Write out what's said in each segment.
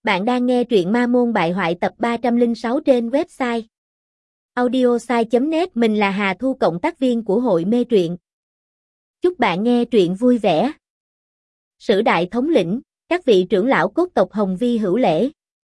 Bạn đang nghe truyện Ma Môn Bại Hoại tập 306 trên website audiosai.net. Mình là Hà Thu, cộng tác viên của hội mê truyện. Chúc bạn nghe truyện vui vẻ. Sử đại thống lĩnh, các vị trưởng lão cốt tộc Hồng Vi hữu lễ.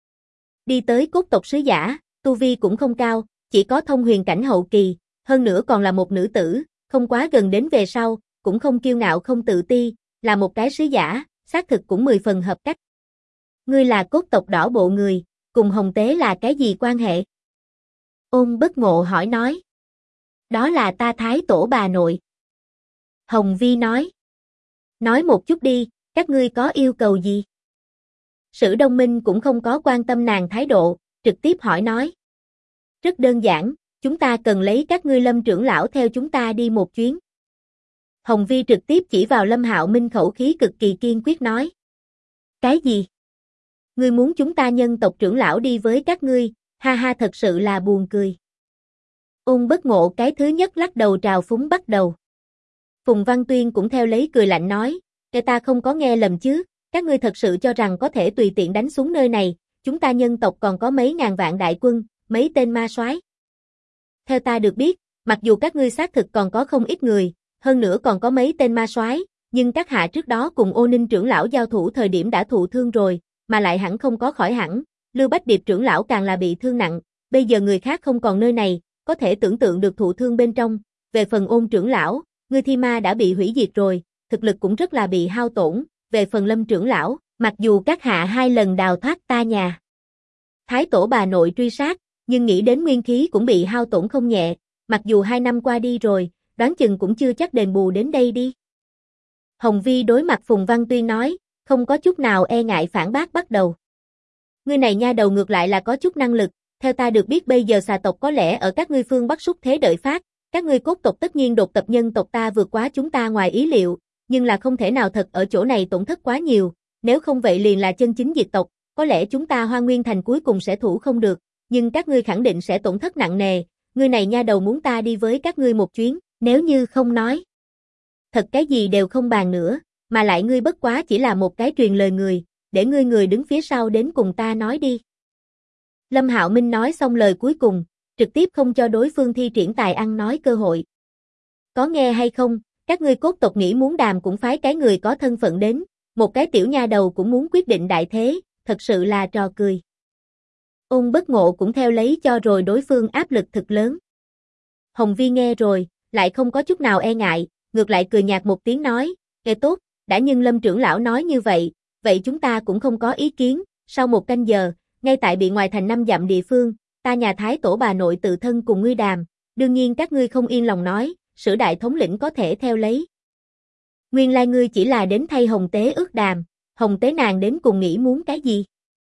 Đi tới cốt tộc sứ giả, tu vi cũng không cao, chỉ có thông huyền cảnh hậu kỳ, hơn nữa còn là một nữ tử, không quá gần đến về sau, cũng không kiêu ngạo không tự ti, là một cái sứ giả, xác thực cũng 10 phần hợp cách. Ngươi là cốt tộc đỏ bộ người, cùng Hồng Tế là cái gì quan hệ? Ôn Bất Ngộ hỏi nói. Đó là ta Thái tổ bà nội. Hồng Vi nói. Nói một chút đi, các ngươi có yêu cầu gì? Sử Đông Minh cũng không có quan tâm nàng thái độ, trực tiếp hỏi nói. Rất đơn giản, chúng ta cần lấy các ngươi Lâm trưởng lão theo chúng ta đi một chuyến. Hồng Vi trực tiếp chỉ vào Lâm Hạo Minh, khẩu khí cực kỳ kiên quyết nói. Cái gì? Ngươi muốn chúng ta nhân tộc trưởng lão đi với các ngươi, ha ha, thật sự là buồn cười. Ôn Bất Ngộ cái thứ nhất lắc đầu trào phúng bắt đầu. Phùng Văn Tuyên cũng theo lấy cười lạnh nói, ta không có nghe lầm chứ, các ngươi thật sự cho rằng có thể tùy tiện đánh xuống nơi này, chúng ta nhân tộc còn có mấy ngàn vạn đại quân, mấy tên ma soái. Theo ta được biết, mặc dù các ngươi xác thực còn có không ít người, hơn nữa còn có mấy tên ma soái, nhưng các hạ trước đó cùng Ô Ninh trưởng lão giao thủ thời điểm đã thụ thương rồi, mà lại hẳn không có khỏi hẳn, Lưu Bách Điệp trưởng lão càng là bị thương nặng, bây giờ người khác không còn nơi này, có thể tưởng tượng được thụ thương bên trong. Về phần Ôn trưởng lão, ngươi Thi Ma đã bị hủy diệt rồi, thực lực cũng rất là bị hao tổn. Về phần Lâm trưởng lão, mặc dù các hạ 2 lần đào thoát ta nhà Thái tổ bà nội truy sát, nhưng nghĩ đến nguyên khí cũng bị hao tổn không nhẹ, mặc dù 2 năm qua đi rồi, đoán chừng cũng chưa chắc đền bù đến đây đi. Hồng Vi đối mặt Phùng Văn Tuyên nói, không có chút nào e ngại phản bác bắt đầu. Ngươi này nha đầu ngược lại là có chút năng lực, theo ta được biết bây giờ xà tộc có lẽ ở các ngươi phương Bắc xúc thế đợi phát, các ngươi cốt tộc tất nhiên đột tập nhân tộc ta vượt quá chúng ta ngoài ý liệu, nhưng là không thể nào thật ở chỗ này tổn thất quá nhiều, nếu không vậy liền là chân chính diệt tộc, có lẽ chúng ta Hoa Nguyên Thành cuối cùng sẽ thủ không được, nhưng các ngươi khẳng định sẽ tổn thất nặng nề, ngươi này nha đầu muốn ta đi với các ngươi một chuyến, nếu như không nói. Thật cái gì đều không bàn nữa, mà lại ngươi bất quá chỉ là một cái truyền lời người, để ngươi người đứng phía sau đến cùng ta nói đi. Lâm Hạo Minh nói xong lời cuối cùng, trực tiếp không cho đối phương thi triển tài ăn nói cơ hội. Có nghe hay không, các ngươi cốt tộc nghĩ muốn đàm cũng phái cái người có thân phận đến, một cái tiểu nha đầu cũng muốn quyết định đại thế, thật sự là trò cười. Ôn Bất Ngộ cũng theo lấy cho rồi đối phương áp lực thực lớn. Hồng Vi nghe rồi, lại không có chút nào e ngại, ngược lại cười nhạt một tiếng nói, nghe tốt, đã nhưng Lâm trưởng lão nói như vậy, vậy chúng ta cũng không có ý kiến. Sau 1 canh giờ, ngay tại bị ngoài thành 5 dặm địa phương, ta nhà Thái tổ bà nội tự thân cùng ngươi đàm, đương nhiên các ngươi không yên lòng nói, Sử đại thống lĩnh có thể theo lấy. Nguyên lai ngươi chỉ là đến thay Hồng Tế ước đàm, Hồng Tế nàng đến cùng nghĩ muốn cái gì?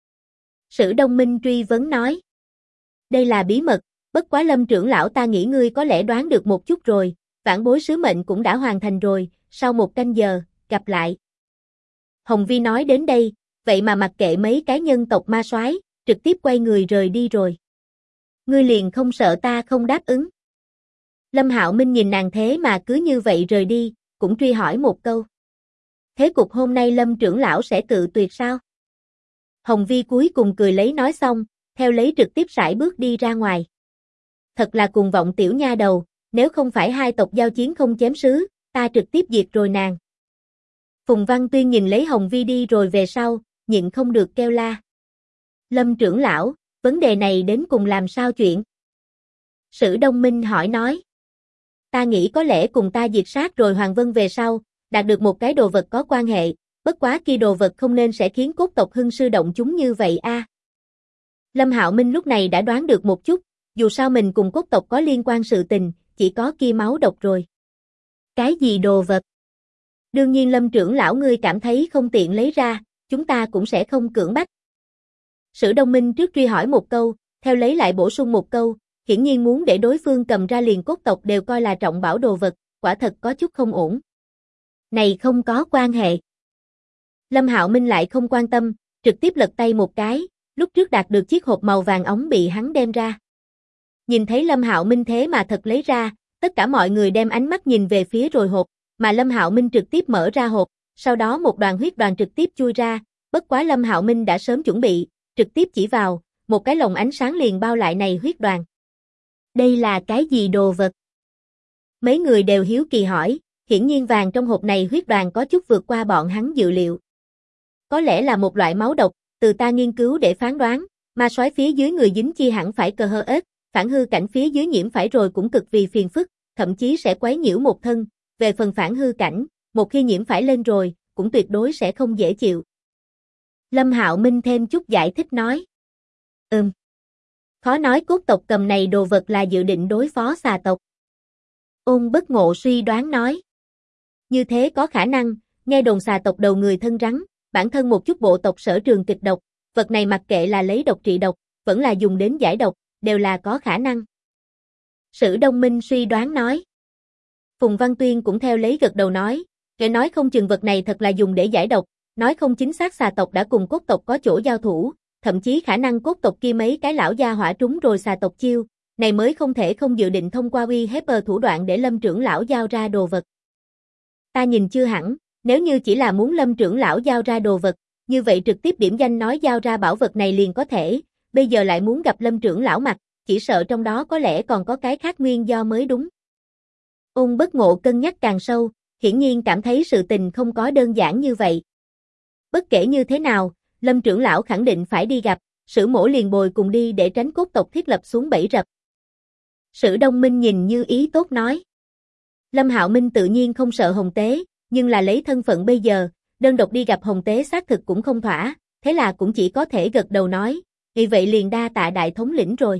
Sử Đông Minh truy vấn nói. Đây là bí mật, bất quá Lâm trưởng lão ta nghĩ ngươi có lẽ đoán được một chút rồi, vãn bối sứ mệnh cũng đã hoàn thành rồi, sau 1 canh giờ, gặp lại. Hồng Vi nói đến đây, vậy mà mặc kệ mấy cái nhân tộc ma soái, trực tiếp quay người rời đi rồi. Ngươi liền không sợ ta không đáp ứng? Lâm Hạo Minh nhìn nàng thế mà cứ như vậy rời đi, cũng truy hỏi một câu. Thế cục hôm nay Lâm trưởng lão sẽ cự tuyệt sao? Hồng Vi cuối cùng cười lấy nói xong, theo lấy trực tiếp sải bước đi ra ngoài. Thật là cuồng vọng tiểu nha đầu, nếu không phải 2 tộc giao chiến không chém sứ, ta trực tiếp diệt rồi nàng. Phùng Văn Tuyên nhìn lấy Hồng Vi đi rồi về sau, nhịn không được kêu la. Lâm trưởng lão, vấn đề này đến cùng làm sao chuyện? Sử Đông Minh hỏi nói. Ta nghĩ có lẽ cùng ta diệt sát rồi Hoàng Vân về sau, đạt được một cái đồ vật có quan hệ, bất quá kia đồ vật không nên sẽ khiến cốt tộc hưng sư động chúng như vậy a. Lâm Hạo Minh lúc này đã đoán được một chút, dù sao mình cùng cốt tộc có liên quan sự tình, chỉ có kia máu độc rồi. Cái gì đồ vật? Đương nhiên Lâm trưởng lão ngươi cảm thấy không tiện lấy ra, chúng ta cũng sẽ không cưỡng bắt. Sử Đông Minh trước truy hỏi một câu, theo lấy lại bổ sung một câu, hiển nhiên muốn để đối phương cầm ra liền cốt tộc đều coi là trọng bảo đồ vật, quả thật có chút không ổn. Này không có quan hệ. Lâm Hạo Minh lại không quan tâm, trực tiếp lật tay một cái, lúc trước đạt được chiếc hộp màu vàng óng bị hắn đem ra. Nhìn thấy Lâm Hạo Minh thế mà thật lấy ra, tất cả mọi người đem ánh mắt nhìn về phía rồi hộp, mà Lâm Hạo Minh trực tiếp mở ra hộp, sau đó một đoàn huyết đoàn trực tiếp chui ra, Bất quá Lâm Hạo Minh đã sớm chuẩn bị, trực tiếp chỉ vào, một cái lồng ánh sáng liền bao lại này huyết đoàn. Đây là cái gì đồ vật? Mấy người đều hiếu kỳ hỏi, hiển nhiên vàng trong hộp này huyết đoàn có chút vượt qua bọn hắn dự liệu. Có lẽ là một loại máu độc, từ ta nghiên cứu để phán đoán, ma soái phía dưới người dính chi hẳn phải cờ hơ ếch, phản hư cảnh phía dưới nhiễm phải rồi cũng cực vì phiền phức, thậm chí sẽ quấy nhiễu một thân, về phần phản hư cảnh, một khi nhiễm phải lên rồi, cũng tuyệt đối sẽ không dễ chịu. Lâm Hạo Minh thêm chút giải thích nói. Khó nói cốt tộc cầm này đồ vật là dự định đối phó xà tộc. Ôn Bất Ngộ suy đoán nói. Như thế có khả năng, nghe đồn xà tộc đầu người thân rắn, bản thân một chút bộ tộc sở trường kịch độc, vật này mặc kệ là lấy độc trị độc, vẫn là dùng đến giải độc, đều là có khả năng. Sử Đông Minh suy đoán nói. Phùng Văn Tuyên cũng theo lấy gật đầu nói, kể nói không chừng vật này thật là dùng để giải độc, nói không chính xác xà tộc đã cùng cốt tộc có chỗ giao thủ, thậm chí khả năng cốt tộc kia mấy cái lão gia hỏa trúng rồi xà tộc chiêu, này mới không thể không dự định thông qua uy hiếp thủ đoạn để Lâm trưởng lão giao ra đồ vật. Ta nhìn chưa hẳn, nếu như chỉ là muốn Lâm trưởng lão giao ra đồ vật, như vậy trực tiếp điểm danh nói giao ra bảo vật này liền có thể, bây giờ lại muốn gặp Lâm trưởng lão mặt, chỉ sợ trong đó có lẽ còn có cái khác nguyên do mới đúng. Ôn Bất Ngộ cân nhắc càng sâu, hiển nhiên cảm thấy sự tình không có đơn giản như vậy. Bất kể như thế nào, Lâm trưởng lão khẳng định phải đi gặp, Sử Mỗ liền bồi cùng đi để tránh cốt tộc thiết lập xuống bẫy rập. Sử Đông Minh nhìn như ý tốt nói. Lâm Hạo Minh tự nhiên không sợ Hồng Tế, nhưng là lấy thân phận bây giờ, đơn độc đi gặp Hồng Tế xác thực cũng không thỏa, thế là cũng chỉ có thể gật đầu nói, vì vậy liền đa tạ đại thống lĩnh rồi.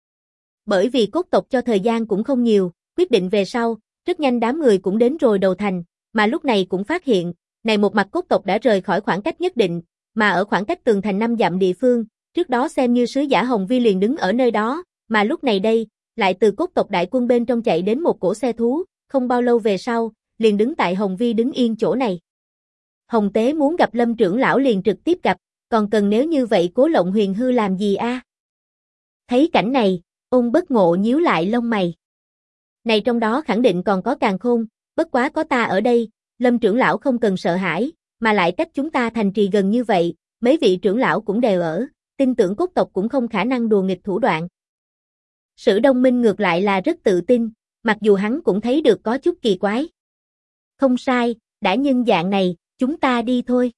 Bởi vì cốt tộc cho thời gian cũng không nhiều, quyết định về sau, rất nhanh đám người cũng đến rồi đầu thành, mà lúc này cũng phát hiện, này một mặt cốt tộc đã rời khỏi khoảng cách nhất định, mà ở khoảng cách tường thành 5 dặm địa phương, trước đó xem như sứ giả Hồng Vi liền đứng ở nơi đó, mà lúc này đây, lại từ cốt tộc đại quân bên trong chạy đến một cỗ xe thú, không bao lâu về sau, liền đứng tại Hồng Vi đứng yên chỗ này. Hồng Tế muốn gặp Lâm trưởng lão liền trực tiếp gặp, còn cần nếu như vậy Cố Lộng Huyền hư làm gì a? Thấy cảnh này, Ôn Bất Ngộ nhíu lại lông mày. Này trong đó khẳng định còn có càn khôn, bất quá có ta ở đây, Lâm trưởng lão không cần sợ hãi, mà lại cách chúng ta thành trì gần như vậy, mấy vị trưởng lão cũng đều ở, tin tưởng cốt tộc cũng không khả năng đùa nghịch thủ đoạn. Sử Đông Minh ngược lại là rất tự tin, mặc dù hắn cũng thấy được có chút kỳ quái. Không sai, đã nhân dạng này, chúng ta đi thôi.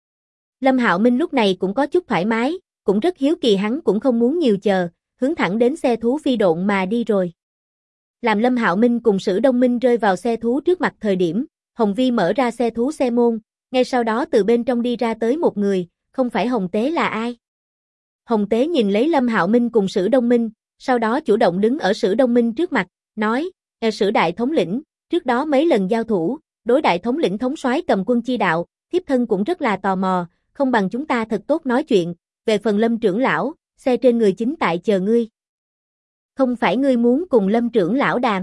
Lâm Hạo Minh lúc này cũng có chút thoải mái, cũng rất hiếu kỳ hắn cũng không muốn nhiều chờ, hướng thẳng đến xe thú phi độn mà đi rồi. Làm Lâm Hạo Minh cùng Sử Đông Minh rơi vào xe thú trước mặt thời điểm, Hồng Vi mở ra xe thú xe môn, ngay sau đó từ bên trong đi ra tới một người, không phải Hồng Tế là ai? Hồng Tế nhìn lấy Lâm Hạo Minh cùng Sử Đông Minh, sau đó chủ động đứng ở Sử Đông Minh trước mặt, nói, Sử đại thống lĩnh, trước đó mấy lần giao thủ, đối đại thống lĩnh thống soái cầm quân chi đạo, thiếp thân cũng rất là tò mò, không bằng chúng ta thật tốt nói chuyện, về phần Lâm trưởng lão, xe trên người chính tại chờ ngươi. Không phải ngươi muốn cùng Lâm trưởng lão đàm.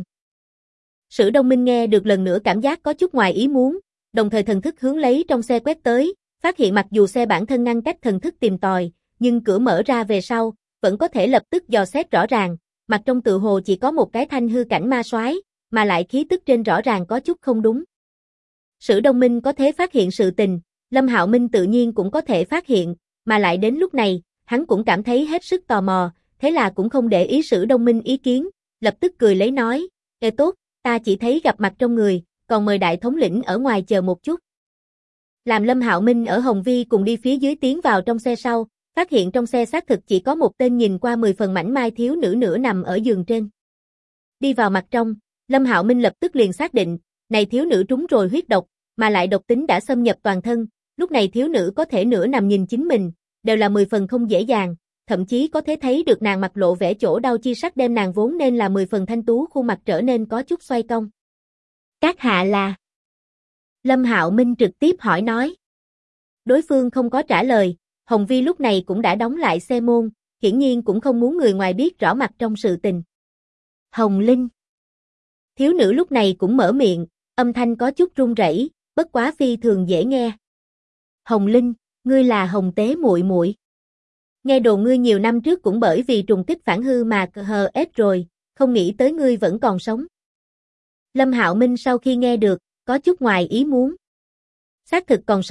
Sử Đông Minh nghe được lần nữa cảm giác có chút ngoài ý muốn, đồng thời thần thức hướng lấy trong xe quét tới, phát hiện mặc dù xe bản thân ngăn cách thần thức tìm tòi, nhưng cửa mở ra về sau, vẫn có thể lập tức dò xét rõ ràng, mặt trong tự hồ chỉ có một cái thanh hư cảnh ma soái, mà lại khí tức trên rõ ràng có chút không đúng. Sử Đông Minh có thể phát hiện sự tình, Lâm Hạo Minh tự nhiên cũng có thể phát hiện, mà lại đến lúc này, hắn cũng cảm thấy hết sức tò mò, thế là cũng không để ý Sử Đông Minh ý kiến, lập tức cười lấy nói, tốt, ta chỉ thấy gặp mặt trong người, còn mời đại thống lĩnh ở ngoài chờ một chút. Làm Lâm Hạo Minh ở Hồng Vi cùng đi phía dưới tiến vào trong xe sau, phát hiện trong xe xác thực chỉ có một tên nhìn qua 10 phần mảnh mai thiếu nữ nửa nằm ở giường trên. Đi vào mặt trong, Lâm Hạo Minh lập tức liền xác định, này thiếu nữ trúng rồi huyết độc, mà lại độc tính đã xâm nhập toàn thân, lúc này thiếu nữ có thể nửa nằm nhìn chính mình, đều là 10 phần không dễ dàng, thậm chí có thể thấy được nàng mặt lộ vẻ chỗ đau chi sắc đem nàng vốn nên là 10 phần thanh tú khuôn mặt trở nên có chút xoay cong. Các hạ là? Lâm Hạo Minh trực tiếp hỏi nói. Đối phương không có trả lời, Hồng Vi lúc này cũng đã đóng lại xe môn, hiển nhiên cũng không muốn người ngoài biết rõ mặt trong sự tình. Hồng Linh. Thiếu nữ lúc này cũng mở miệng, âm thanh có chút run rẩy, bất quá phi thường dễ nghe. Hồng Linh, ngươi là Hồng Tế muội muội. Nghe đồn ngươi nhiều năm trước cũng bởi vì trùng kích phản hư mà hờ ết rồi, không nghĩ tới ngươi vẫn còn sống. Lâm Hạo Minh sau khi nghe được, có chút ngoài ý muốn. Xác thực còn sống,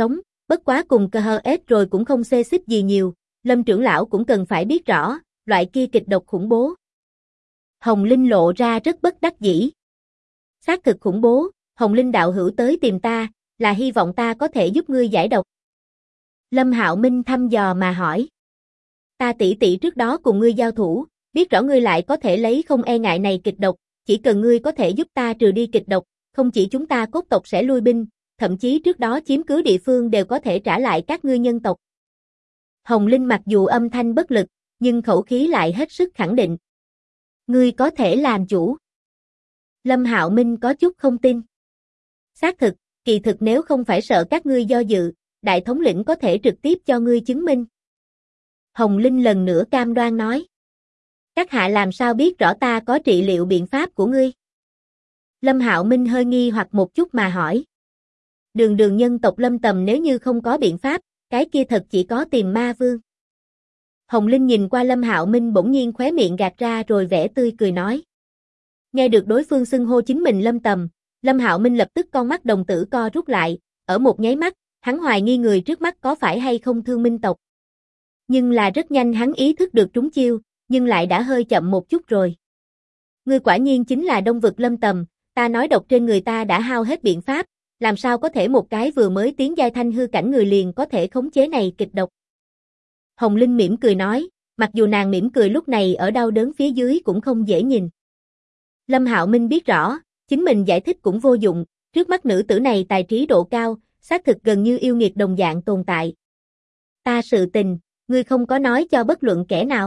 Bất quá cùng KHS rồi cũng không xê xích gì nhiều, Lâm trưởng lão cũng cần phải biết rõ, loại kia kịch độc khủng bố. Hồng Linh lộ ra rất bất đắc dĩ. Xác thực khủng bố, Hồng Linh đạo hữu tới tìm ta, là hy vọng ta có thể giúp ngươi giải độc. Lâm Hạo Minh thăm dò mà hỏi. Ta tỷ tỷ trước đó cùng ngươi giao thủ, biết rõ ngươi lại có thể lấy không e ngại này kịch độc, chỉ cần ngươi có thể giúp ta trừ đi kịch độc, không chỉ chúng ta cốt tộc sẽ lui binh, thậm chí trước đó chiếm cứ địa phương đều có thể trả lại các ngươi nhân tộc. Hồng Linh mặc dù âm thanh bất lực, nhưng khẩu khí lại hết sức khẳng định. Ngươi có thể làm chủ. Lâm Hạo Minh có chút không tin. Xác thực, kỳ thực nếu không phải sợ các ngươi do dự, đại thống lĩnh có thể trực tiếp cho ngươi chứng minh. Hồng Linh lần nữa cam đoan nói. Các hạ làm sao biết rõ ta có trị liệu biện pháp của ngươi? Lâm Hạo Minh hơi nghi hoặc một chút mà hỏi. Đường nhân tộc Lâm Tầm nếu như không có biện pháp, cái kia thật chỉ có tìm ma vương. Hồng Linh nhìn qua Lâm Hạo Minh bỗng nhiên khóe miệng gạt ra rồi vẻ tươi cười nói. Nghe được đối phương xưng hô chính mình Lâm Tầm, Lâm Hạo Minh lập tức con mắt đồng tử co rút lại, ở một nháy mắt, hắn hoài nghi người trước mắt có phải hay không Thương Minh tộc. Nhưng là rất nhanh hắn ý thức được trúng chiêu, nhưng lại đã hơi chậm một chút rồi. Ngươi quả nhiên chính là Đông vực Lâm Tầm, ta nói độc trên người ta đã hao hết biện pháp, làm sao có thể một cái vừa mới tiến giai thanh hư cảnh người liền có thể khống chế này kịch độc. Hồng Linh mỉm cười nói, mặc dù nàng mỉm cười lúc này ở đau đớn phía dưới cũng không dễ nhìn. Lâm Hạo Minh biết rõ, chính mình giải thích cũng vô dụng, trước mắt nữ tử này tài trí độ cao, xác thực gần như yêu nghiệt đồng dạng tồn tại. Ta sự tình, ngươi không có nói cho bất luận kẻ nào.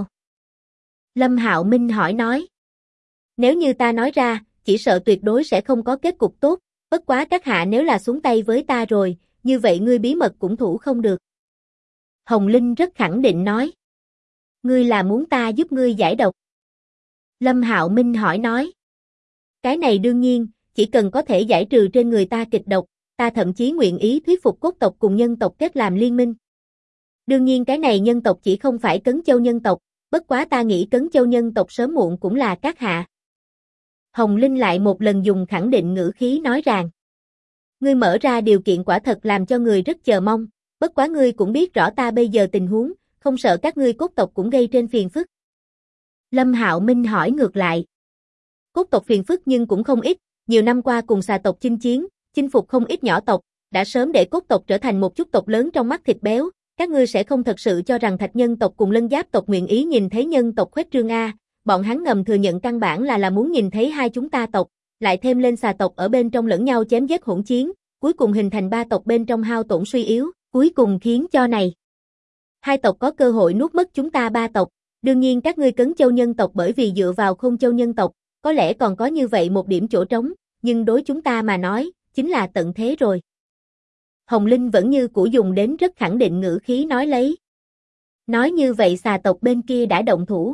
Lâm Hạo Minh hỏi nói. Nếu như ta nói ra, chỉ sợ tuyệt đối sẽ không có kết cục tốt, bất quá các hạ nếu là xuống tay với ta rồi, như vậy ngươi bí mật cũng thủ không được. Hồng Linh rất khẳng định nói. Ngươi là muốn ta giúp ngươi giải độc? Lâm Hạo Minh hỏi nói. Cái này đương nhiên, chỉ cần có thể giải trừ trên người ta kịch độc, ta thậm chí nguyện ý thuyết phục cốt tộc cùng nhân tộc kết làm liên minh. Đương nhiên cái này nhân tộc chỉ không phải Cấn Châu nhân tộc, bất quá ta nghĩ Cấn Châu nhân tộc sớm muộn cũng là các hạ. Hồng Linh lại một lần dùng khẳng định ngữ khí nói rằng. Ngươi mở ra điều kiện quả thật làm cho người rất chờ mong, bất quá ngươi cũng biết rõ ta bây giờ tình huống, không sợ các ngươi cốt tộc cũng gây trên phiền phức. Lâm Hạo Minh hỏi ngược lại. Cốt tộc phiền phức nhưng cũng không ít, nhiều năm qua cùng xà tộc chinh chiến, chinh phục không ít nhỏ tộc, đã sớm để cốt tộc trở thành một chút tộc lớn trong mắt thịt béo, các ngươi sẽ không thật sự cho rằng Thạch nhân tộc cùng Lân Giáp tộc nguyện ý nhìn thấy nhân tộc khuếch trương a, bọn hắn ngầm thừa nhận căn bản là muốn nhìn thấy hai chúng ta tộc, lại thêm lên xà tộc ở bên trong lẫn nhau chém giết hỗn chiến, cuối cùng hình thành ba tộc bên trong hao tổn suy yếu, cuối cùng khiến cho này hai tộc có cơ hội nuốt mất chúng ta ba tộc. Đương nhiên các ngươi Cấn Châu nhân tộc bởi vì dựa vào Khôn Châu nhân tộc, có lẽ còn có như vậy một điểm chỗ trống, nhưng đối chúng ta mà nói, chính là tận thế rồi. Hồng Linh vẫn như cũ dùng đến rất khẳng định ngữ khí nói lấy. Nói như vậy xà tộc bên kia đã động thủ.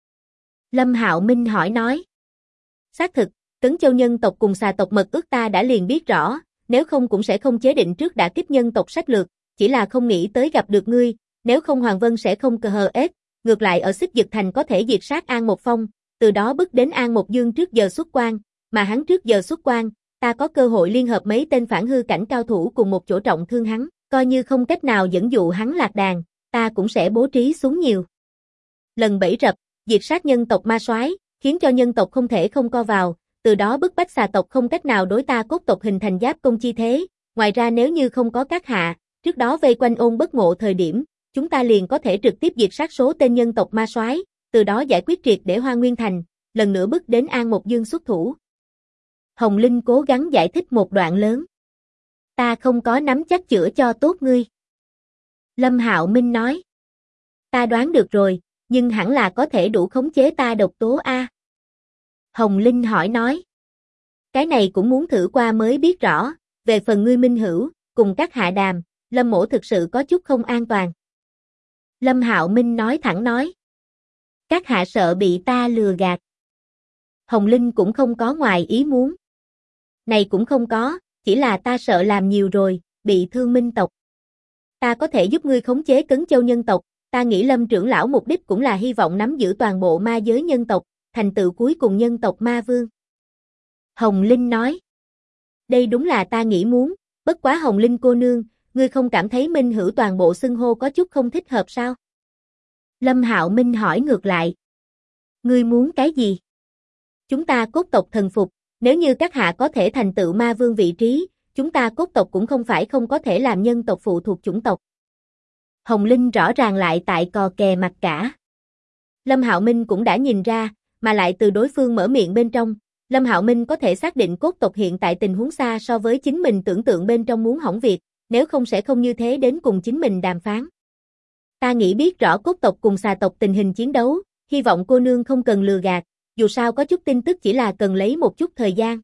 Lâm Hạo Minh hỏi nói. Xác thực, Cấn Châu nhân tộc cùng xà tộc mật ước ta đã liền biết rõ, nếu không cũng sẽ không chế định trước đã kích nhân tộc sách lược, chỉ là không nghĩ tới gặp được ngươi, nếu không Hoàng Vân sẽ không KHS, ngược lại ở Xích Dực Thành có thể diệt sát An Một Phong, từ đó bức đến An Một Dương trước giờ xuất quan, mà hắn trước giờ xuất quan, ta có cơ hội liên hợp mấy tên phản hư cảnh cao thủ cùng một chỗ trọng thương hắn, coi như không cách nào dẫn dụ hắn lạc đàn, ta cũng sẽ bố trí xuống nhiều lần bẫy rập, diệt sát nhân tộc ma soái, khiến cho nhân tộc không thể không co vào, từ đó bức bách xà tộc không cách nào đối ta cốt tộc hình thành giáp công chi thế. Ngoài ra nếu như không có các hạ, trước đó vây quanh Ôn Bất Ngộ thời điểm, chúng ta liền có thể trực tiếp diệt sát số tên nhân tộc ma soái, từ đó giải quyết triệt để Hoa Nguyên Thành, lần nữa bức đến An Một Dương xuất thủ. Hồng Linh cố gắng giải thích một đoạn lớn. Ta không có nắm chắc chữa cho tốt ngươi. Lâm Hạo Minh nói. Ta đoán được rồi, nhưng hẳn là có thể đủ khống chế ta độc tố a. Hồng Linh hỏi nói. Cái này cũng muốn thử qua mới biết rõ, về phần ngươi minh hữu, cùng các hạ đàm, Lâm mỗ thực sự có chút không an toàn. Lâm Hạo Minh nói thẳng nói. Các hạ sợ bị ta lừa gạt. Hồng Linh cũng không có ngoài ý muốn. Này cũng không có, chỉ là ta sợ làm nhiều rồi, bị Thương Minh tộc. Ta có thể giúp ngươi khống chế Cấn Châu nhân tộc, ta nghĩ Lâm trưởng lão mục đích cũng là hy vọng nắm giữ toàn bộ ma giới nhân tộc, thành tựu cuối cùng nhân tộc ma vương. Hồng Linh nói. Đây đúng là ta nghĩ muốn, bất quá Hồng Linh cô nương, ngươi không cảm thấy Minh Hữu toàn bộ xưng hô có chút không thích hợp sao? Lâm Hạo Minh hỏi ngược lại. Ngươi muốn cái gì? Chúng ta cốt tộc thần phục, nếu như các hạ có thể thành tựu ma vương vị trí, chúng ta cốt tộc cũng không phải không có thể làm nhân tộc phụ thuộc chủng tộc. Hồng Linh rõ ràng lại tại cò kè mặt cả. Lâm Hạo Minh cũng đã nhìn ra, mà lại từ đối phương mở miệng bên trong, Lâm Hạo Minh có thể xác định cốt tộc hiện tại tình huống xa so với chính mình tưởng tượng bên trong muốn hỏng việc, nếu không sẽ không như thế đến cùng chính mình đàm phán. Ta nghĩ biết rõ cốt tộc cùng xà tộc tình hình chiến đấu, hy vọng cô nương không cần lừa gạt, dù sao có chút tin tức chỉ là cần lấy một chút thời gian.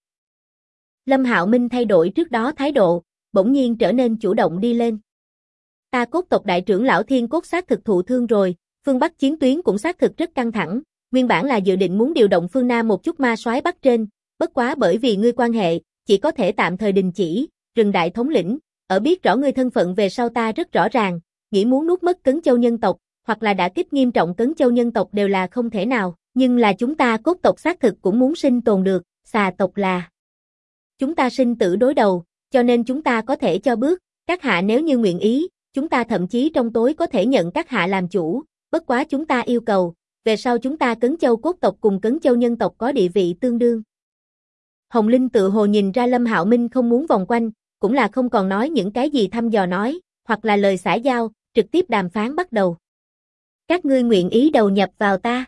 Lâm Hạo Minh thay đổi trước đó thái độ, bỗng nhiên trở nên chủ động đi lên. Ta cốt tộc đại trưởng lão Thiên Cốt xác thực thụ thương rồi, phương Bắc chiến tuyến cũng xác thực rất căng thẳng, nguyên bản là dự định muốn điều động phương Nam một chút ma soái Bắc trên, bất quá bởi vì ngươi quan hệ, chỉ có thể tạm thời đình chỉ, Rừng đại thống lĩnh, ở biết rõ ngươi thân phận về sau ta rất rõ ràng, nghĩ muốn nuốt mất Cấn Châu nhân tộc, hoặc là đả kích nghiêm trọng Cấn Châu nhân tộc đều là không thể nào, nhưng là chúng ta cốt tộc xác thực cũng muốn sinh tồn được, xà tộc là chúng ta sinh tử đối đầu, cho nên chúng ta có thể cho bước, các hạ nếu như nguyện ý, chúng ta thậm chí trong tối có thể nhận các hạ làm chủ, bất quá chúng ta yêu cầu, về sau chúng ta Cấn Châu cốt tộc cùng Cấn Châu nhân tộc có địa vị tương đương. Hồng Linh tự hồ nhìn ra Lâm Hạo Minh không muốn vòng quanh, cũng là không còn nói những cái gì thăm dò nói, hoặc là lời xã giao, trực tiếp đàm phán bắt đầu. Các ngươi nguyện ý đầu nhập vào ta.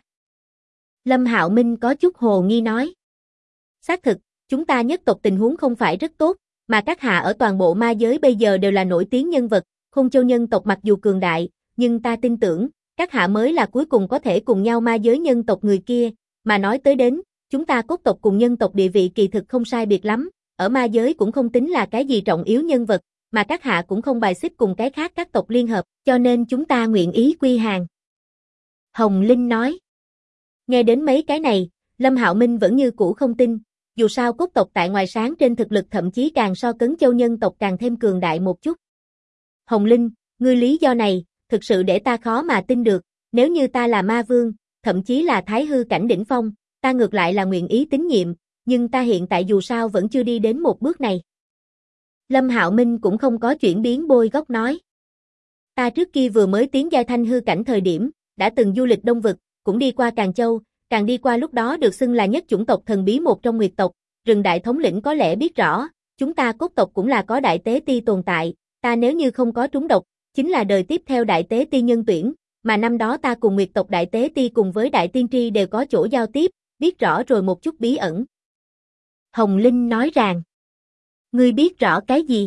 Lâm Hạo Minh có chút hồ nghi nói. Xác thực, chúng ta nhất tộc tình huống không phải rất tốt, mà các hạ ở toàn bộ ma giới bây giờ đều là nổi tiếng nhân vật, Khôn Châu nhân tộc mặc dù cường đại, nhưng ta tin tưởng, các hạ mới là cuối cùng có thể cùng nhau ma giới nhân tộc người kia, mà nói tới đến, chúng ta cốt tộc cùng nhân tộc địa vị kỳ thực không sai biệt lắm, ở ma giới cũng không tính là cái gì trọng yếu nhân vật, mà các hạ cũng không bài xích cùng cái khác các tộc liên hợp, cho nên chúng ta nguyện ý quy hàng. Hồng Linh nói. Nghe đến mấy cái này, Lâm Hạo Minh vẫn như cũ không tin, dù sao cốt tộc tại ngoài sáng trên thực lực thậm chí càng so Cấn Châu nhân tộc càng thêm cường đại một chút. Hồng Linh, ngươi lý do này, thực sự để ta khó mà tin được, nếu như ta là ma vương, thậm chí là thái hư cảnh đỉnh phong, ta ngược lại là nguyện ý tín nhiệm, nhưng ta hiện tại dù sao vẫn chưa đi đến một bước này. Lâm Hạo Minh cũng không có chuyển biến bôi góc nói. Ta trước kia vừa mới tiến giai thanh hư cảnh thời điểm, đã từng du lịch Đông Vực, cũng đi qua Càn Châu, càng đi qua lúc đó được xưng là nhất chủng tộc thần bí một trong Nguyệt tộc, Rừng đại thống lĩnh có lẽ biết rõ, chúng ta cốt tộc cũng là có đại tế ti tồn tại, ta nếu như không có trúng độc, chính là đời tiếp theo đại tế ti nhân tuyển, mà năm đó ta cùng Nguyệt tộc đại tế ti cùng với đại tiên tri đều có chỗ giao tiếp, biết rõ rồi một chút bí ẩn. Hồng Linh nói rằng, ngươi biết rõ cái gì?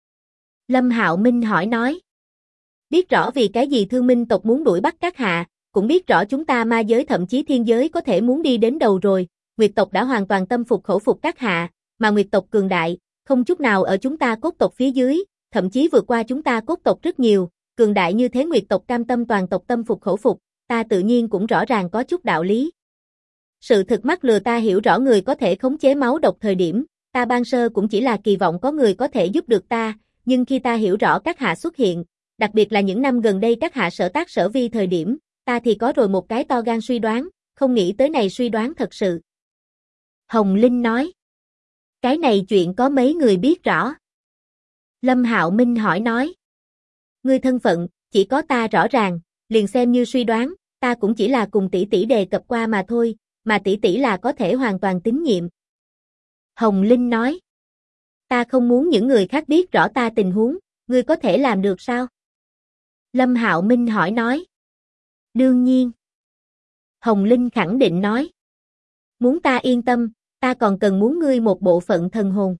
Lâm Hạo Minh hỏi nói. Biết rõ vì cái gì Thương Minh tộc muốn đuổi bắt các hạ, cũng biết rõ chúng ta ma giới thậm chí thiên giới có thể muốn đi đến đầu rồi, Nguyệt tộc đã hoàn toàn tâm phục khẩu phục các hạ, mà Nguyệt tộc cường đại, không chút nào ở chúng ta cốt tộc phía dưới, thậm chí vượt qua chúng ta cốt tộc rất nhiều, cường đại như thế Nguyệt tộc cam tâm toàn tộc tâm phục khẩu phục, ta tự nhiên cũng rõ ràng có chút đạo lý. Sự thực mắc lừa ta hiểu rõ người có thể khống chế máu độc thời điểm, ta ban sơ cũng chỉ là kỳ vọng có người có thể giúp được ta, nhưng khi ta hiểu rõ các hạ xuất hiện, đặc biệt là những năm gần đây các hạ sở tác sở vi thời điểm, ta thì có rồi một cái to gan suy đoán, không nghĩ tới này suy đoán thật sự. Hồng Linh nói. Cái này chuyện có mấy người biết rõ? Lâm Hạo Minh hỏi nói. Ngươi thân phận, chỉ có ta rõ ràng, liền xem như suy đoán, ta cũng chỉ là cùng tỷ tỷ đề cập qua mà thôi, mà tỷ tỷ là có thể hoàn toàn tín nhiệm. Hồng Linh nói. Ta không muốn những người khác biết rõ ta tình huống, ngươi có thể làm được sao? Lâm Hạo Minh hỏi nói. Đương nhiên. Hồng Linh khẳng định nói. Muốn ta yên tâm, ta còn cần muốn ngươi một bộ phận thần hồn.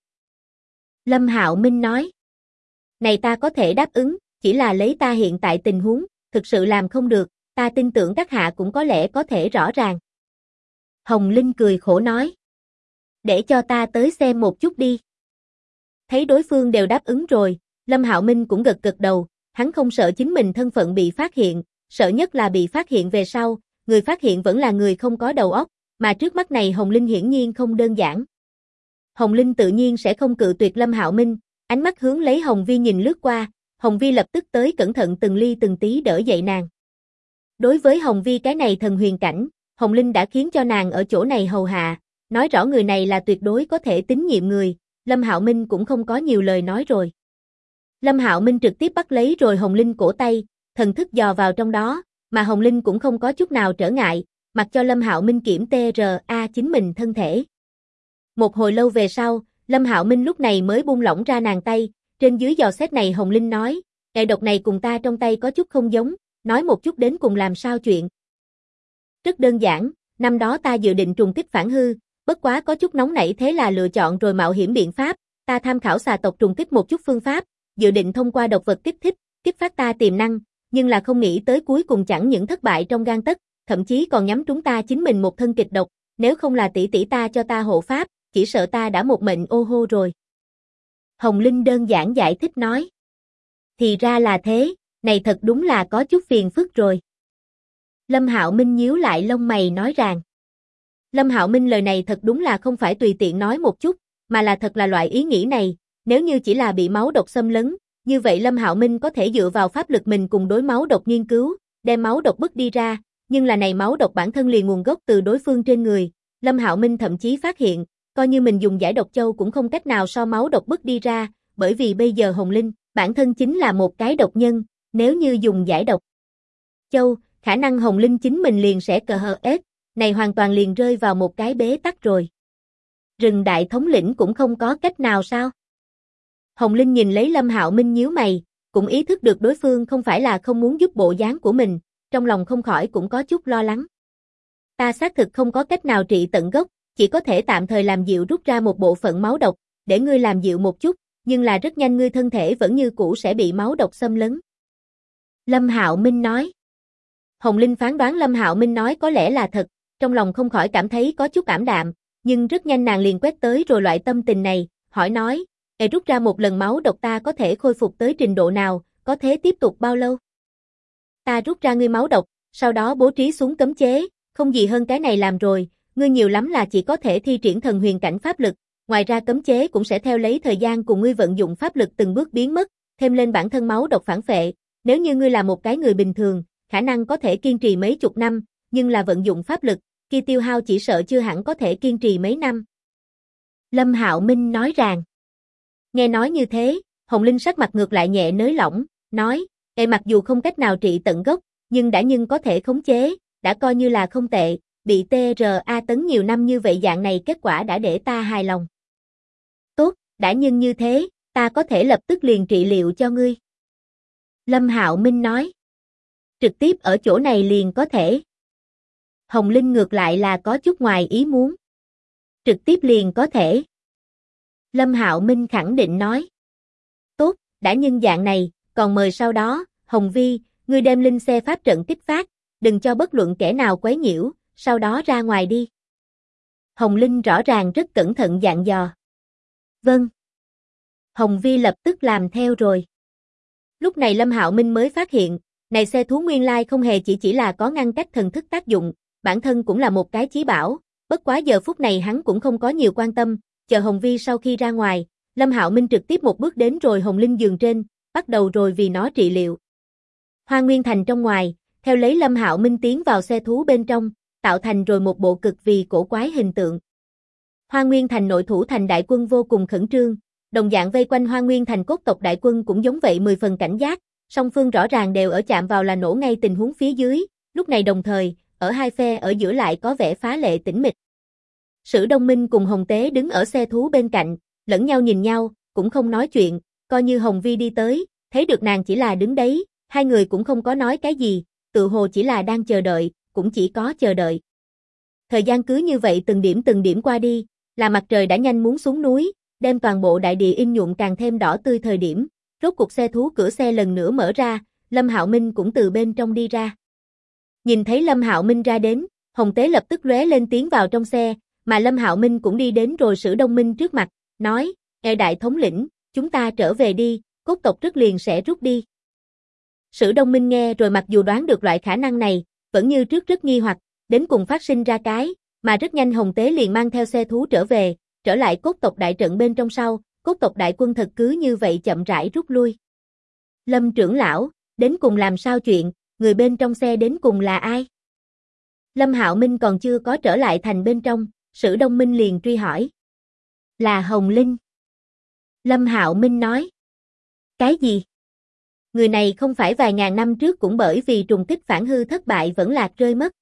Lâm Hạo Minh nói. Này ta có thể đáp ứng, chỉ là lấy ta hiện tại tình huống, thực sự làm không được, ta tin tưởng các hạ cũng có lẽ có thể rõ ràng. Hồng Linh cười khổ nói. Để cho ta tới xem một chút đi. Thấy đối phương đều đáp ứng rồi, Lâm Hạo Minh cũng gật gật đầu, hắn không sợ chính mình thân phận bị phát hiện, sợ nhất là bị phát hiện về sau, người phát hiện vẫn là người không có đầu óc, mà trước mắt này Hồng Linh hiển nhiên không đơn giản. Hồng Linh tự nhiên sẽ không cự tuyệt Lâm Hạo Minh, ánh mắt hướng lấy Hồng Vi nhìn lướt qua, Hồng Vi lập tức tới cẩn thận từng ly từng tí đỡ dậy nàng. Đối với Hồng Vi cái này thần huyền cảnh, Hồng Linh đã khiến cho nàng ở chỗ này hầu hạ, nói rõ người này là tuyệt đối có thể tín nhiệm người, Lâm Hạo Minh cũng không có nhiều lời nói rồi. Lâm Hạo Minh trực tiếp bắt lấy rồi Hồng Linh cổ tay, thần thức dò vào trong đó, mà Hồng Linh cũng không có chút nào trở ngại, mặc cho Lâm Hạo Minh kiểm TRA chính mình thân thể. Một hồi lâu về sau, Lâm Hạo Minh lúc này mới buông lỏng ra nàng tay, trên dưới dò xét này Hồng Linh nói, "Kẻ độc này cùng ta trong tay có chút không giống, nói một chút đến cùng làm sao chuyện?" Rất đơn giản, năm đó ta dự định trùng kích phản hư, bất quá có chút nóng nảy thế là lựa chọn rồi mạo hiểm biện pháp, ta tham khảo xà tộc trùng kích một chút phương pháp, dự định thông qua độc vật kích thích, kích phát ta tiềm năng, nhưng là không nghĩ tới cuối cùng chẳng những thất bại trong gang tấc, thậm chí còn nhắm trúng ta chính mình một thân kịch độc, nếu không là tỷ tỷ ta cho ta hộ pháp, chỉ sợ ta đã một mệnh ô hô rồi. Hồng Linh đơn giản giải thích nói. Thì ra là thế, này thật đúng là có chút phiền phức rồi. Lâm Hạo Minh nhíu lại lông mày nói rằng. Lâm Hạo Minh lời này thật đúng là không phải tùy tiện nói một chút, mà là thật là loại ý nghĩ này, nếu như chỉ là bị máu độc xâm lấn, như vậy Lâm Hạo Minh có thể dựa vào pháp lực mình cùng đối máu độc nghiên cứu, đem máu độc bức đi ra, nhưng là này máu độc bản thân liền nguồn gốc từ đối phương trên người, Lâm Hạo Minh thậm chí phát hiện, coi như mình dùng giải độc châu cũng không cách nào so máu độc bức đi ra, bởi vì bây giờ Hồng Linh, bản thân chính là một cái độc nhân, nếu như dùng giải độc châu, khả năng Hồng Linh chính mình liền sẽ cờ hờ ết, này hoàn toàn liền rơi vào một cái bế tắc rồi. Rừng đại thống lĩnh cũng không có cách nào sao? Hồng Linh nhìn lấy Lâm Hạo Minh nhíu mày, cũng ý thức được đối phương không phải là không muốn giúp bộ dáng của mình, trong lòng không khỏi cũng có chút lo lắng. Ta xác thực không có cách nào trị tận gốc, chỉ có thể tạm thời làm dịu rút ra một bộ phận máu độc, để ngươi làm dịu một chút, nhưng là rất nhanh ngươi thân thể vẫn như cũ sẽ bị máu độc xâm lấn. Lâm Hạo Minh nói. Hồng Linh phán đoán Lâm Hạo Minh nói có lẽ là thật, trong lòng không khỏi cảm thấy có chút ảm đạm, nhưng rất nhanh nàng liền quét tới rồi loại tâm tình này, hỏi nói, rút ra một lần máu độc ta có thể khôi phục tới trình độ nào, có thể tiếp tục bao lâu? Ta rút ra ngươi máu độc, sau đó bố trí xuống cấm chế, không gì hơn cái này làm rồi, ngươi nhiều lắm là chỉ có thể thi triển thần huyền cảnh pháp lực, ngoài ra cấm chế cũng sẽ theo lấy thời gian cùng ngươi vận dụng pháp lực từng bước biến mất, thêm lên bản thân máu độc phản phệ, nếu như ngươi là một cái người bình thường, khả năng có thể kiên trì mấy chục năm, nhưng là vận dụng pháp lực, khi tiêu hao chỉ sợ chưa hẳn có thể kiên trì mấy năm. Lâm Hạo Minh nói rằng. Nghe nói như thế, Hồng Linh sắc mặt ngược lại nhẹ nới lỏng, nói, mặc dù không cách nào trị tận gốc, nhưng đã nhưng có thể khống chế, đã coi như là không tệ, bị TRA tấn nhiều năm như vậy dạng này kết quả đã để ta hài lòng. Tốt, đã nhưng như thế, ta có thể lập tức liền trị liệu cho ngươi. Lâm Hạo Minh nói. Trực tiếp ở chỗ này liền có thể. Hồng Linh ngược lại là có chút ngoài ý muốn. Trực tiếp liền có thể. Lâm Hạo Minh khẳng định nói. Tốt, đã nhưng dạng này, còn mời sau đó, Hồng Vi, ngươi đem linh xe pháp trận kích phát, đừng cho bất luận kẻ nào quấy nhiễu, sau đó ra ngoài đi. Hồng Linh rõ ràng rất cẩn thận dặn dò. Vâng. Hồng Vi lập tức làm theo rồi. Lúc này Lâm Hạo Minh mới phát hiện, này xe thú nguyên lai không hề chỉ là có ngăn cách thần thức tác dụng, bản thân cũng là một cái chí bảo, bất quá giờ phút này hắn cũng không có nhiều quan tâm, chờ Hồng Vi sau khi ra ngoài, Lâm Hạo Minh trực tiếp một bước đến rồi Hồng Linh giường trên, bắt đầu rồi vì nó trị liệu. Hoa Nguyên Thành trong ngoài, theo lấy Lâm Hạo Minh tiến vào xe thú bên trong, tạo thành rồi một bộ cực vì cổ quái hình tượng. Hoa Nguyên Thành nội thủ thành đại quân vô cùng khẩn trương, đồng dạng vây quanh Hoa Nguyên Thành cốt tộc đại quân cũng giống vậy 10 phần cảnh giác, song phương rõ ràng đều ở chạm vào là nổ ngay tình huống phía dưới, lúc này đồng thời, ở hai phe ở giữa lại có vẻ phá lệ tĩnh mịch. Sử Đông Minh cùng Hồng Tế đứng ở xe thú bên cạnh, lẫn nhau nhìn nhau, cũng không nói chuyện, coi như Hồng Vi đi tới, thấy được nàng chỉ là đứng đấy, hai người cũng không có nói cái gì, tự hồ chỉ là đang chờ đợi, cũng chỉ có chờ đợi. Thời gian cứ như vậy từng điểm qua đi, là mặt trời đã nhanh muốn xuống núi, đem toàn bộ đại địa in nhuộm càng thêm đỏ tươi thời điểm, rốt cuộc xe thú cửa xe lần nữa mở ra, Lâm Hạo Minh cũng từ bên trong đi ra. Nhìn thấy Lâm Hạo Minh ra đến, Hồng Tế lập tức lóe lên tiến vào trong xe, mà Lâm Hạo Minh cũng đi đến rồi Sử Đông Minh trước mặt, nói, đại thống lĩnh, chúng ta trở về đi, cốt tộc rất liền sẽ rút đi. Sử Đông Minh nghe rồi mặc dù đoán được loại khả năng này, vẫn như trước rất nghi hoặc, đến cùng phát sinh ra cái, mà rất nhanh Hồng Tế liền mang theo xe thú trở về, trở lại cốt tộc đại trận bên trong sau, cốt tộc đại quân thật cứ như vậy chậm rãi rút lui. Lâm trưởng lão, đến cùng làm sao chuyện, người bên trong xe đến cùng là ai? Lâm Hạo Minh còn chưa có trở lại thành bên trong, Sử Đông Minh liền truy hỏi. Là Hồng Linh. Lâm Hạo Minh nói. Cái gì? Người này không phải vài ngàn năm trước cũng bởi vì trùng kích phản hư thất bại vẫn lạc rơi mất.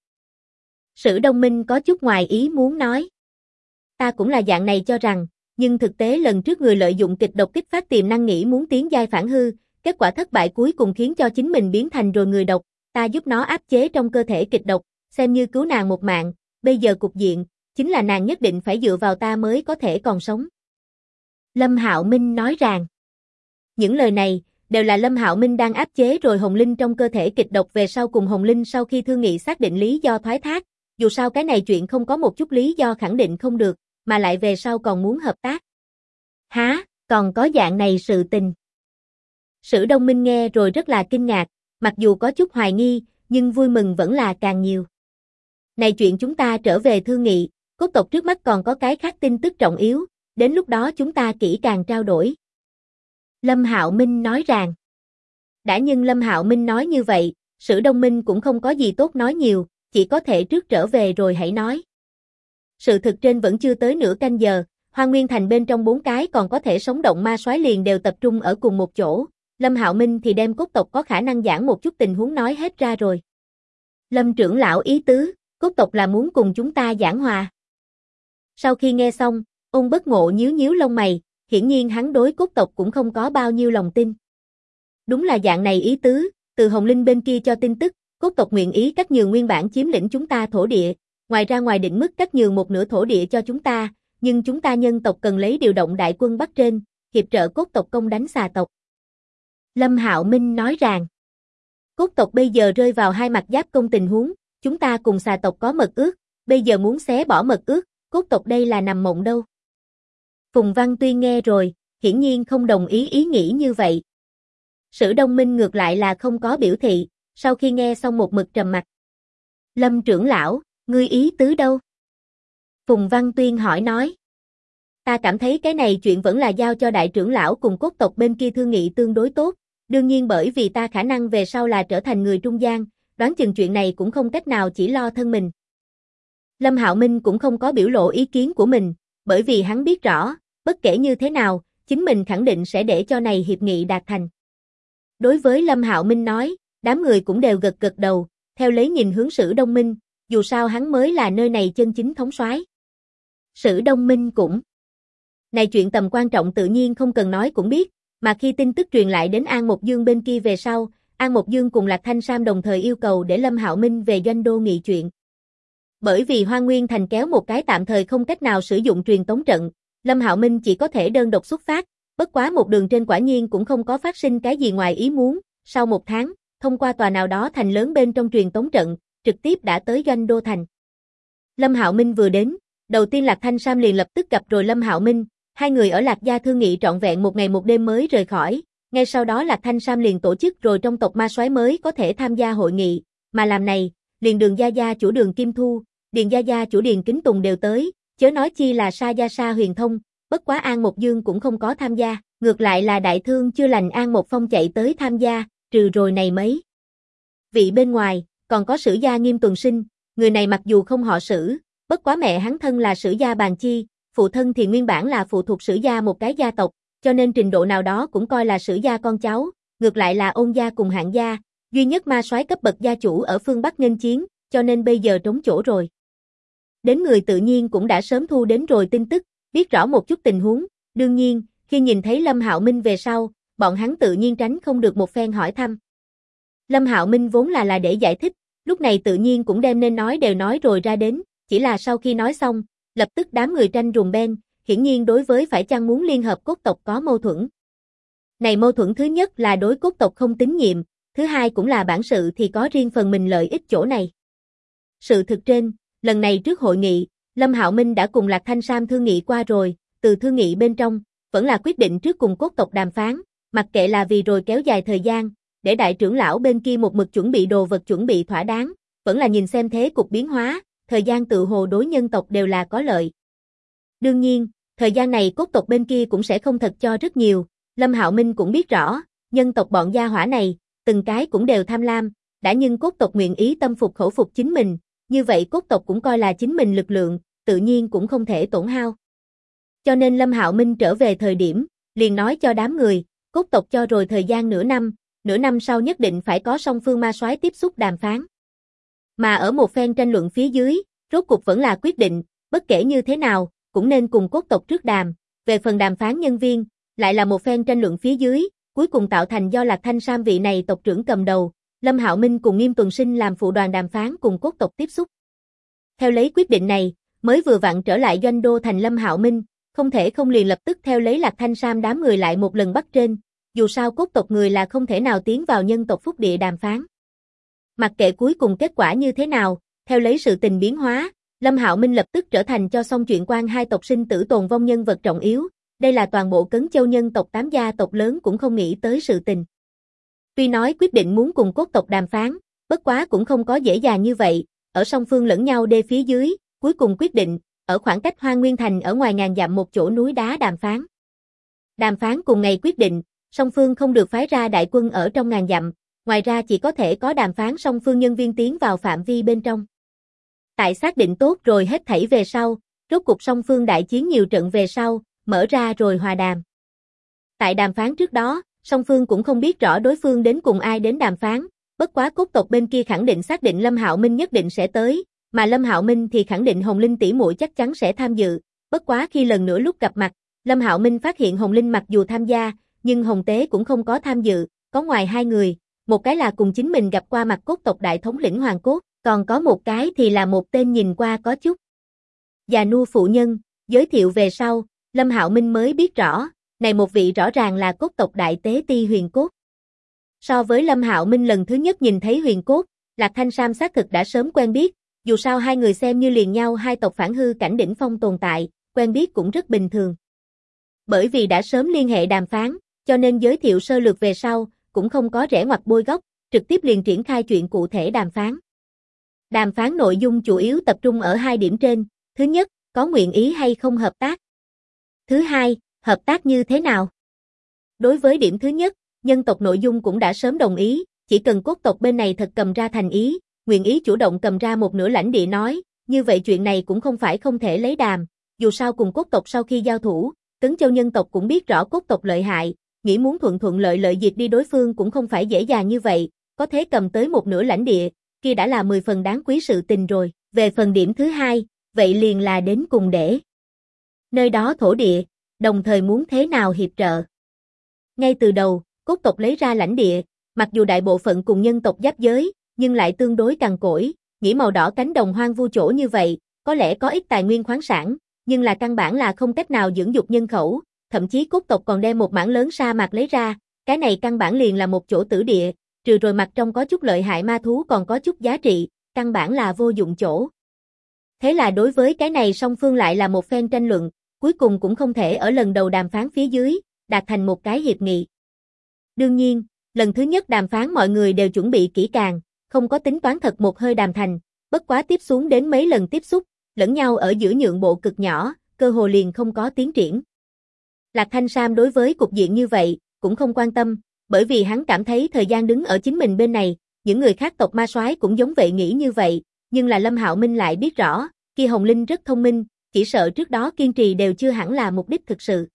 Sử Đông Minh có chút ngoài ý muốn nói. Ta cũng là dạng này cho rằng, nhưng thực tế lần trước người lợi dụng kịch độc kích phát tiềm năng nghĩ muốn tiến giai phản hư, kết quả thất bại cuối cùng khiến cho chính mình biến thành rồi người độc, ta giúp nó áp chế trong cơ thể kịch độc, xem như cứu nàng một mạng, bây giờ cục diện, chính là nàng nhất định phải dựa vào ta mới có thể còn sống. Lâm Hạo Minh nói rằng, những lời này, đều là Lâm Hạo Minh đang áp chế rồi hồn linh trong cơ thể kịch độc về sau cùng hồn linh sau khi thương nghị xác định lý do thoái thác, dù sao cái này chuyện không có một chút lý do khẳng định không được, mà lại về sau còn muốn hợp tác. Hả, còn có dạng này sự tình. Sử Đông Minh nghe rồi rất là kinh ngạc, mặc dù có chút hoài nghi, nhưng vui mừng vẫn là càng nhiều. Này chuyện chúng ta trở về thương nghị, cốt tộc trước mắt còn có cái khác tin tức trọng yếu, đến lúc đó chúng ta kỹ càng trao đổi. Lâm Hạo Minh nói rằng. Đã nhưng Lâm Hạo Minh nói như vậy, Sử Đông Minh cũng không có gì tốt nói nhiều, chỉ có thể trước trở về rồi hãy nói. Sự thực trên vẫn chưa tới nửa canh giờ, Hoa Nguyên Thành bên trong 4 cái còn có thể sống động ma soái liền đều tập trung ở cùng một chỗ, Lâm Hạo Minh thì đem cốt tộc có khả năng giảng một chút tình huống nói hết ra rồi. Lâm trưởng lão ý tứ, cốt tộc là muốn cùng chúng ta giảng hòa. Sau khi nghe xong, Ôn Bất Ngộ nhíu nhíu lông mày, hiển nhiên hắn đối cốt tộc cũng không có bao nhiêu lòng tin. Đúng là dạng này ý tứ, từ Hồng Linh bên kia cho tin tức, cốt tộc nguyện ý cắt nhường nguyên bản chiếm lĩnh chúng ta thổ địa, ngoài ra ngoài định mức cắt nhường một nửa thổ địa cho chúng ta, nhưng chúng ta nhân tộc cần lấy điều động đại quân Bắc trên, hiệp trợ cốt tộc công đánh xà tộc. Lâm Hạo Minh nói rằng, cốt tộc bây giờ rơi vào hai mặt giáp công tình huống, chúng ta cùng xà tộc có mật ước, bây giờ muốn xé bỏ mật ước, cốt tộc đây là nằm mộng đâu. Phùng Văn Tuyên nghe rồi, hiển nhiên không đồng ý ý nghĩ như vậy. Sử Đông Minh ngược lại là không có biểu thị, sau khi nghe xong một mực trầm mặc. Lâm trưởng lão, ngươi ý tứ đâu? Phùng Văn Tuyên hỏi nói. Ta cảm thấy cái này chuyện vẫn là giao cho đại trưởng lão cùng cốt tộc bên kia thương nghị tương đối tốt, đương nhiên bởi vì ta khả năng về sau là trở thành người trung gian, đoán chừng chuyện này cũng không cách nào chỉ lo thân mình. Lâm Hạo Minh cũng không có biểu lộ ý kiến của mình, bởi vì hắn biết rõ, bất kể như thế nào, chính mình khẳng định sẽ để cho này hiệp nghị đạt thành. Đối với Lâm Hạo Minh nói, đám người cũng đều gật gật đầu, theo lấy nhìn hướng Sử Đông Minh, dù sao hắn mới là nơi này chân chính thống soái. Sử Đông Minh cũng. Này chuyện tầm quan trọng tự nhiên không cần nói cũng biết, mà khi tin tức truyền lại đến An Mộc Dương bên kia về sau, An Mộc Dương cùng Lạc Thanh Sam đồng thời yêu cầu để Lâm Hạo Minh về doanh đô nghị chuyện. Bởi vì Hoa Nguyên Thành kéo một cái tạm thời không cách nào sử dụng truyền tống trận, Lâm Hạo Minh chỉ có thể đơn độc xuất phát, bất quá một đường trên quả nhiên cũng không có phát sinh cái gì ngoài ý muốn, sau một tháng, thông qua tòa nào đó thành lớn bên trong truyền tống trận, trực tiếp đã tới doanh đô thành. Lâm Hạo Minh vừa đến, đầu tiên Lạc Thanh Sam liền lập tức gặp rồi Lâm Hạo Minh, hai người ở Lạc Gia thương nghị trọn vẹn một ngày một đêm mới rời khỏi, ngay sau đó Lạc Thanh Sam liền tổ chức rồi trong tộc ma soái mới có thể tham gia hội nghị, mà làm này, liền Đường Gia Gia chủ Đường Kim Thu, Điền Gia Gia chủ Điền Kính Tùng đều tới, chớ nói chi là Sa Gia Sa Huyền Thông, bất quá An Mộc Dương cũng không có tham gia, ngược lại là đại thương chưa lành An Mộc Phong chạy tới tham gia, trừ rồi này mấy. Vị bên ngoài, còn có Sử Gia Nghiêm Tuần Sinh, người này mặc dù không họ Sử, bất quá mẹ hắn thân là Sử Gia Bàn Chi, phụ thân thì nguyên bản là phụ thuộc Sử Gia một cái gia tộc, cho nên trình độ nào đó cũng coi là Sử Gia con cháu, ngược lại là Ôn Gia cùng Hạng Gia, duy nhất ma soái cấp bậc gia chủ ở phương Bắc nghênh chiến, cho nên bây giờ trống chỗ rồi. Đến người tự nhiên cũng đã sớm thu đến rồi tin tức, biết rõ một chút tình huống, đương nhiên, khi nhìn thấy Lâm Hạo Minh về sau, bọn hắn tự nhiên tránh không được một phen hỏi thăm. Lâm Hạo Minh vốn là để giải thích, lúc này tự nhiên cũng đem nên nói đều nói rồi ra đến, chỉ là sau khi nói xong, lập tức đám người tranh rùng ben, hiển nhiên đối với phải chăng muốn liên hợp cốt tộc có mâu thuẫn. Này mâu thuẫn thứ nhất là đối cốt tộc không tín nhiệm, thứ hai cũng là bản sự thì có riêng phần mình lợi ích chỗ này. Sự thực trên, lần này trước hội nghị, Lâm Hạo Minh đã cùng Lạc Thanh Sam thương nghị qua rồi, từ thương nghị bên trong, vẫn là quyết định trước cùng cốt tộc đàm phán, mặc kệ là vì rồi kéo dài thời gian, để đại trưởng lão bên kia một mực chuẩn bị đồ vật chuẩn bị thỏa đáng, vẫn là nhìn xem thế cục biến hóa, thời gian tự hồ đối nhân tộc đều là có lợi. Đương nhiên, thời gian này cốt tộc bên kia cũng sẽ không thật cho rất nhiều, Lâm Hạo Minh cũng biết rõ, nhân tộc bọn gia hỏa này, từng cái cũng đều tham lam, đã nhưng cốt tộc nguyện ý tâm phục khẩu phục chính mình, như vậy cốt tộc cũng coi là chính mình lực lượng, tự nhiên cũng không thể tổn hao. Cho nên Lâm Hạo Minh trở về thời điểm, liền nói cho đám người, cốt tộc cho rồi thời gian nửa năm sau nhất định phải có song phương ma soái tiếp xúc đàm phán. Mà ở một phen tranh luận phía dưới, rốt cuộc vẫn là quyết định, bất kể như thế nào, cũng nên cùng cốt tộc trước đàm, về phần đàm phán nhân viên, lại là một phen tranh luận phía dưới, cuối cùng tạo thành do Lạc Thanh Sam vị này tộc trưởng cầm đầu, Lâm Hạo Minh cùng Nghiêm Tuần Sinh làm phụ đoàn đàm phán cùng cốt tộc tiếp xúc. Theo lấy quyết định này, mới vừa vặn trở lại doanh đô thành Lâm Hạo Minh, không thể không liền lập tức theo lấy Lạc Thanh Sam đám người lại một lần bắt trên, dù sao cốt tộc người là không thể nào tiến vào nhân tộc phúc địa đàm phán. Mặc kệ cuối cùng kết quả như thế nào, theo lấy sự tình biến hóa, Lâm Hạo Minh lập tức trở thành cho xong chuyện quan hai tộc sinh tử tồn vong nhân vật trọng yếu, đây là toàn bộ Cấn Châu nhân tộc 8 gia tộc lớn cũng không nghĩ tới sự tình. Tuy nói quyết định muốn cùng cốt tộc đàm phán, bất quá cũng không có dễ dàng như vậy, ở song phương lẫn nhau đê phía dưới, cuối cùng quyết định, ở khoảng cách Hoa Nguyên Thành ở ngoài ngàn dặm một chỗ núi đá đàm phán. Đàm phán cùng ngày quyết định, song phương không được phái ra đại quân ở trong ngàn dặm, ngoài ra chỉ có thể có đàm phán song phương nhân viên tiến vào phạm vi bên trong. Tại xác định tốt rồi hết thảy về sau, rốt cục song phương đại chiến nhiều trận về sau, mở ra rồi hòa đàm. Tại đàm phán trước đó, song phương cũng không biết rõ đối phương đến cùng ai đến đàm phán, bất quá cốt tộc bên kia khẳng định xác định Lâm Hạo Minh nhất định sẽ tới, mà Lâm Hạo Minh thì khẳng định Hồng Linh tỷ muội chắc chắn sẽ tham dự, bất quá khi lần nữa lúc gặp mặt, Lâm Hạo Minh phát hiện Hồng Linh mặc dù tham gia, nhưng Hồng Tế cũng không có tham dự, có ngoài hai người, một cái là cùng chính mình gặp qua mặt cốt tộc đại thống lĩnh Hoàng Cốt, còn có một cái thì là một tên nhìn qua có chút già nua phụ nhân, giới thiệu về sau, Lâm Hạo Minh mới biết rõ, này một vị rõ ràng là cốt tộc đại tế ti Huyền Cốt. So với Lâm Hạo Minh lần thứ nhất nhìn thấy Huyền Cốt, Lạc Thanh Sam xác thực đã sớm quen biết, dù sao hai người xem như liền nhau hai tộc phản hư cảnh đỉnh phong tồn tại, quen biết cũng rất bình thường. Bởi vì đã sớm liên hệ đàm phán, cho nên giới thiệu sơ lược về sau, cũng không có rẽ ngoặt bôi góc, trực tiếp liền triển khai chuyện cụ thể đàm phán. Đàm phán nội dung chủ yếu tập trung ở hai điểm trên, thứ nhất, có nguyện ý hay không hợp tác. Thứ hai, hợp tác như thế nào? Đối với điểm thứ nhất, nhân tộc nội dung cũng đã sớm đồng ý, chỉ cần cốt tộc bên này thật cầm ra thành ý, nguyện ý chủ động cầm ra một nửa lãnh địa nói, như vậy chuyện này cũng không phải không thể lấy đàm, dù sao cùng cốt tộc sau khi giao thủ, Cấn Châu nhân tộc cũng biết rõ cốt tộc lợi hại, nghĩ muốn thuận lợi diệt đi đối phương cũng không phải dễ dàng như vậy, có thể cầm tới một nửa lãnh địa, kia đã là 10 phần đáng quý sự tình rồi, về phần điểm thứ hai, vậy liền là đến cùng để nơi đó thổ địa, đồng thời muốn thế nào hiệp trợ. Ngay từ đầu, cốt tộc lấy ra lãnh địa, mặc dù đại bộ phận cùng nhân tộc giáp giới, nhưng lại tương đối cằn cỗi, nghĩ màu đỏ cánh đồng hoang vu chỗ như vậy, có lẽ có ít tài nguyên khoáng sản, nhưng là căn bản là không cách nào dưỡng dục nhân khẩu, thậm chí cốt tộc còn đem một mảng lớn sa mạc lấy ra, cái này căn bản liền là một chỗ tử địa, trừ rồi mặt trong có chút lợi hại ma thú còn có chút giá trị, căn bản là vô dụng chỗ. Thế là đối với cái này song phương lại là một phen tranh luận, cuối cùng cũng không thể ở lần đầu đàm phán phía dưới, đạt thành một cái hiệp nghị. Đương nhiên, lần thứ nhất đàm phán mọi người đều chuẩn bị kỹ càng, không có tính toán thật một hơi đàm thành, bất quá tiếp xuống đến mấy lần tiếp xúc, lẫn nhau ở giữa nhượng bộ cực nhỏ, cơ hồ liền không có tiến triển. Lạc Thanh Sam đối với cục diện như vậy, cũng không quan tâm, bởi vì hắn cảm thấy thời gian đứng ở chính mình bên này, những người khác tộc ma soái cũng giống vậy nghĩ như vậy, nhưng là Lâm Hạo Minh lại biết rõ, kia Hồng Linh rất thông minh, chỉ sợ trước đó kiên trì đều chưa hẳn là mục đích thực sự.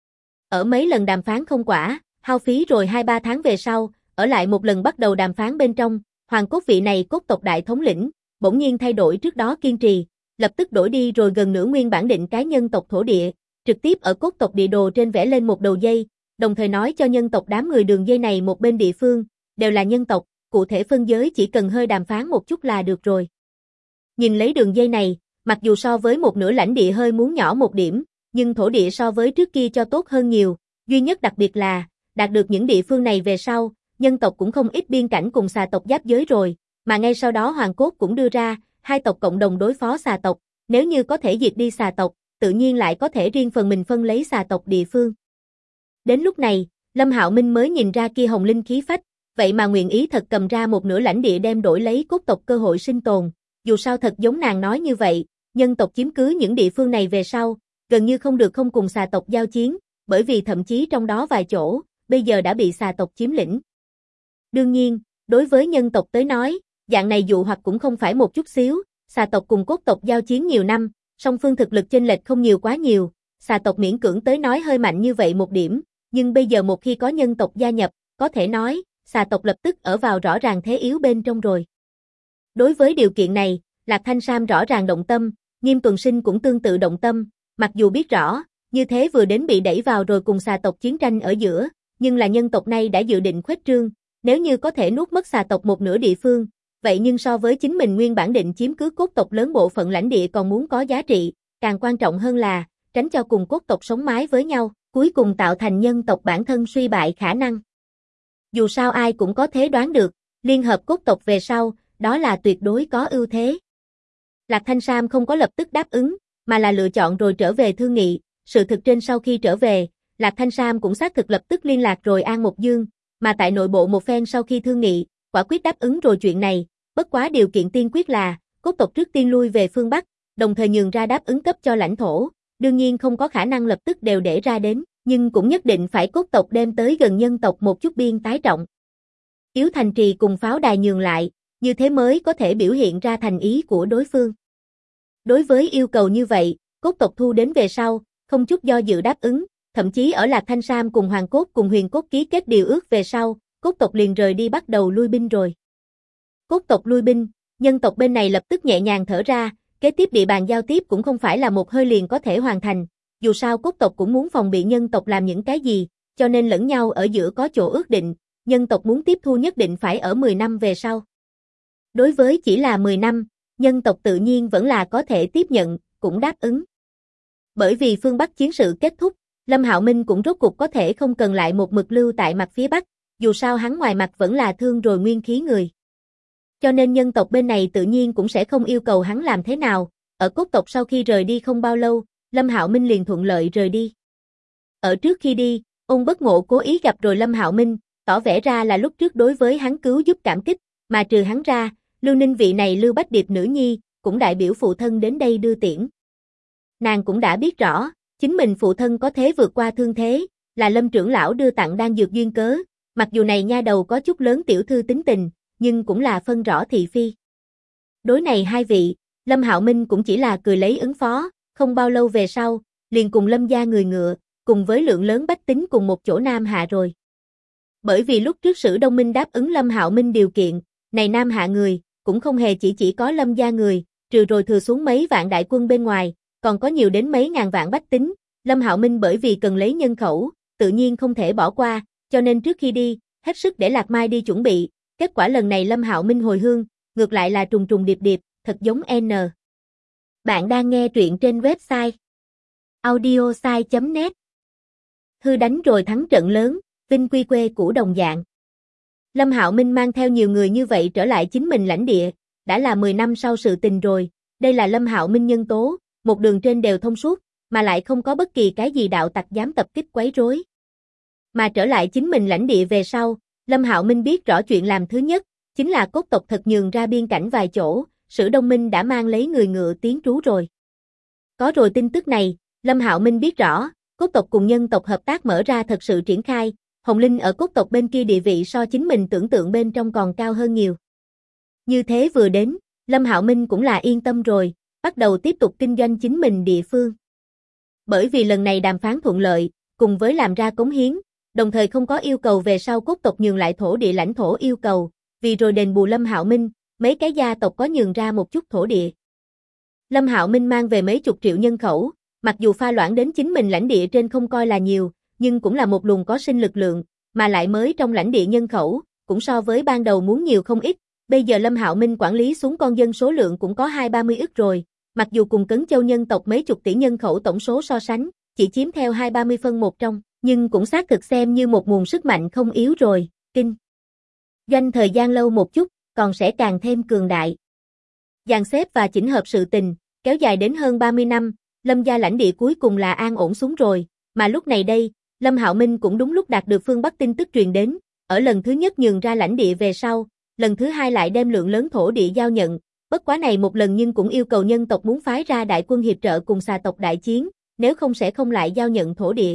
Ở mấy lần đàm phán không quả, hao phí rồi 2-3 tháng về sau, ở lại một lần bắt đầu đàm phán bên trong, Hoàng Cốt vị này cốt tộc đại thống lĩnh, bỗng nhiên thay đổi trước đó kiên trì, lập tức đổi đi rồi gần nửa nguyên bản định cái nhân tộc thổ địa, trực tiếp ở cốt tộc địa đồ trên vẽ lên một đầu dây, đồng thời nói cho nhân tộc đám người đường dây này một bên địa phương, đều là nhân tộc, cụ thể phân giới chỉ cần hơi đàm phán một chút là được rồi. Nhìn lấy đường dây này, mặc dù so với một nửa lãnh địa hơi muốn nhỏ một điểm, nhưng thổ địa so với trước kia cho tốt hơn nhiều, duy nhất đặc biệt là, đạt được những địa phương này về sau, nhân tộc cũng không ít biên cảnh cùng xà tộc giáp giới rồi, mà ngay sau đó Hoàng Cốt cũng đưa ra, hai tộc cộng đồng đối phó xà tộc, nếu như có thể diệt đi xà tộc, tự nhiên lại có thể riêng phần mình phân lấy xà tộc địa phương. Đến lúc này, Lâm Hạo Minh mới nhìn ra kia Hồng Linh khí phách, vậy mà nguyện ý thật cầm ra một nửa lãnh địa đem đổi lấy cốt tộc cơ hội sinh tồn, dù sao thật giống nàng nói như vậy, nhân tộc chiếm cứ những địa phương này về sau, gần như không được không cùng xà tộc giao chiến, bởi vì thậm chí trong đó vài chỗ, bây giờ đã bị xà tộc chiếm lĩnh. Đương nhiên, đối với nhân tộc tới nói, dạng này dụ hoặc cũng không phải một chút xíu, xà tộc cùng cốt tộc giao chiến nhiều năm, song phương thực lực chênh lệch không nhiều quá nhiều, xà tộc miễn cưỡng tới nói hơi mạnh như vậy một điểm, nhưng bây giờ một khi có nhân tộc gia nhập, có thể nói, xà tộc lập tức ở vào rõ ràng thế yếu bên trong rồi. Đối với điều kiện này, Lạc Thanh Sam rõ ràng động tâm, Nghiêm Tuần Sinh cũng tương tự động tâm, mặc dù biết rõ, như thế vừa đến bị đẩy vào rồi cùng xà tộc chiến tranh ở giữa, nhưng là nhân tộc này đã dự định khuếch trương, nếu như có thể nuốt mất xà tộc một nửa địa phương, vậy nhưng so với chính mình nguyên bản định chiếm cứ cốt tộc lớn bộ phận lãnh địa còn muốn có giá trị, càng quan trọng hơn là, tránh cho cùng cốt tộc sống mái với nhau, cuối cùng tạo thành nhân tộc bản thân suy bại khả năng. Dù sao ai cũng có thể đoán được, liên hợp cốt tộc về sau, đó là tuyệt đối có ưu thế. Lạc Thanh Sam không có lập tức đáp ứng, mà là lựa chọn rồi trở về thương nghị, sự thực trên sau khi trở về, Lạc Thanh Sam cũng xác thực lập tức liên lạc rồi An Mộc Dương, mà tại nội bộ một phen sau khi thương nghị, quả quyết đáp ứng rồi chuyện này, bất quá điều kiện tiên quyết là, cốt tộc trước tiên lui về phương Bắc, đồng thời nhường ra đáp ứng cấp cho lãnh thổ, đương nhiên không có khả năng lập tức đều để ra đến, nhưng cũng nhất định phải cốt tộc đem tới gần nhân tộc một chút biên tái trọng. Yếu thành trì cùng pháo đài nhường lại, như thế mới có thể biểu hiện ra thành ý của đối phương. Đối với yêu cầu như vậy, cốt tộc thu đến về sau, không chút do dự đáp ứng, thậm chí ở Lạc Thanh Sam cùng Hoàng Cốt cùng Huyền Cốt ký kết điều ước về sau, cốt tộc liền rời đi bắt đầu lui binh rồi. Cốt tộc lui binh, nhân tộc bên này lập tức nhẹ nhàng thở ra, kế tiếp địa bàn giao tiếp cũng không phải là một hơi liền có thể hoàn thành, dù sao cốt tộc cũng muốn phòng bị nhân tộc làm những cái gì, cho nên lẫn nhau ở giữa có chỗ ước định, nhân tộc muốn tiếp thu nhất định phải ở 10 năm về sau. Đối với chỉ là 10 năm, nhân tộc tự nhiên vẫn là có thể tiếp nhận, cũng đáp ứng. Bởi vì phương Bắc chiến sự kết thúc, Lâm Hạo Minh cũng rốt cục có thể không cần lại một mực lưu tại mặt phía Bắc, dù sao hắn ngoài mặt vẫn là thương rồi nguyên khí người. Cho nên nhân tộc bên này tự nhiên cũng sẽ không yêu cầu hắn làm thế nào, ở cốt tộc sau khi rời đi không bao lâu, Lâm Hạo Minh liền thuận lợi rời đi. Ở trước khi đi, Ôn Bất Ngộ cố ý gặp rồi Lâm Hạo Minh, tỏ vẻ ra là lúc trước đối với hắn cứu giúp cảm kích, mà trừ hắn ra, Lưu Ninh vị này Lưu Bách Điệp nữ nhi, cũng đại biểu phụ thân đến đây đưa tiễn. Nàng cũng đã biết rõ, chính mình phụ thân có thế vượt qua thương thế, là Lâm trưởng lão đưa tặng đan dược duyên cớ, mặc dù này nha đầu có chút lớn tiểu thư tính tình, nhưng cũng là phân rõ thị phi. Đối này hai vị, Lâm Hạo Minh cũng chỉ là cười lấy ứng phó, không bao lâu về sau, liền cùng Lâm gia người ngựa, cùng với lượng lớn bách tính cùng một chỗ Nam Hạ rồi. Bởi vì lúc trước Sử Đông Minh đáp ứng Lâm Hạo Minh điều kiện, này Nam Hạ người, cũng không hề chỉ có Lâm gia người, trừ rồi thừa xuống mấy vạn đại quân bên ngoài, còn có nhiều đến mấy ngàn vạn bách tính, Lâm Hạo Minh bởi vì cần lấy nhân khẩu, tự nhiên không thể bỏ qua, cho nên trước khi đi, hết sức để Lạc Mai đi chuẩn bị, kết quả lần này Lâm Hạo Minh hồi hương, ngược lại là trùng trùng điệp điệp, thật giống N. Bạn đang nghe truyện trên website audiosai.net. Hư đánh rồi thắng trận lớn, vinh quy quê của đồng dạng. Lâm Hạo Minh mang theo nhiều người như vậy trở lại chính mình lãnh địa, đã là 10 năm sau sự tình rồi, đây là Lâm Hạo Minh nhân tố, một đường trên đều thông suốt, mà lại không có bất kỳ cái gì đạo tặc dám tập kích quấy rối. Mà trở lại chính mình lãnh địa về sau, Lâm Hạo Minh biết rõ chuyện làm thứ nhất, chính là cốt tộc thật nhường ra biên cảnh vài chỗ, Sử Đông Minh đã mang lấy người ngựa tiến trú rồi. Có rồi tin tức này, Lâm Hạo Minh biết rõ, cốt tộc cùng nhân tộc hợp tác mở ra thật sự triển khai, Hồng Linh ở cốt tộc bên kia địa vị so chính mình tưởng tượng bên trong còn cao hơn nhiều. Như thế vừa đến, Lâm Hạo Minh cũng là yên tâm rồi, bắt đầu tiếp tục kinh doanh chính mình địa phương. Bởi vì lần này đàm phán thuận lợi, cùng với làm ra cống hiến, đồng thời không có yêu cầu về sau cốt tộc nhường lại thổ địa lãnh thổ yêu cầu, vì rồi đền bù Lâm Hạo Minh, mấy cái gia tộc có nhường ra một chút thổ địa. Lâm Hạo Minh mang về mấy chục triệu nhân khẩu, mặc dù pha loãng đến chính mình lãnh địa trên không coi là nhiều, nhưng cũng là một luồng có sinh lực lượng, mà lại mới trong lãnh địa nhân khẩu, cũng so với ban đầu muốn nhiều không ít. Bây giờ Lâm Hạo Minh quản lý xuống con dân số lượng cũng có 20-30 ức rồi, mặc dù cùng Cấn Châu nhân tộc mấy chục tỷ nhân khẩu tổng số so sánh, chỉ chiếm theo 20-30 phân một trong, nhưng cũng xác thực xem như một nguồn sức mạnh không yếu rồi, kinh doanh thời gian lâu một chút, còn sẽ càng thêm cường đại. Dàn xếp và chỉnh hợp sự tình, kéo dài đến hơn 30 năm, Lâm gia lãnh địa cuối cùng là an ổn xuống rồi, mà lúc này đây, Lâm Hạo Minh cũng đúng lúc đạt được phương Bắc tin tức truyền đến, ở lần thứ nhất nhường ra lãnh địa về sau, lần thứ hai lại đem lượng lớn thổ địa giao nhận, bất quá này một lần nhưng cũng yêu cầu nhân tộc muốn phái ra đại quân hiệp trợ cùng xà tộc đại chiến, nếu không sẽ không lại giao nhận thổ địa.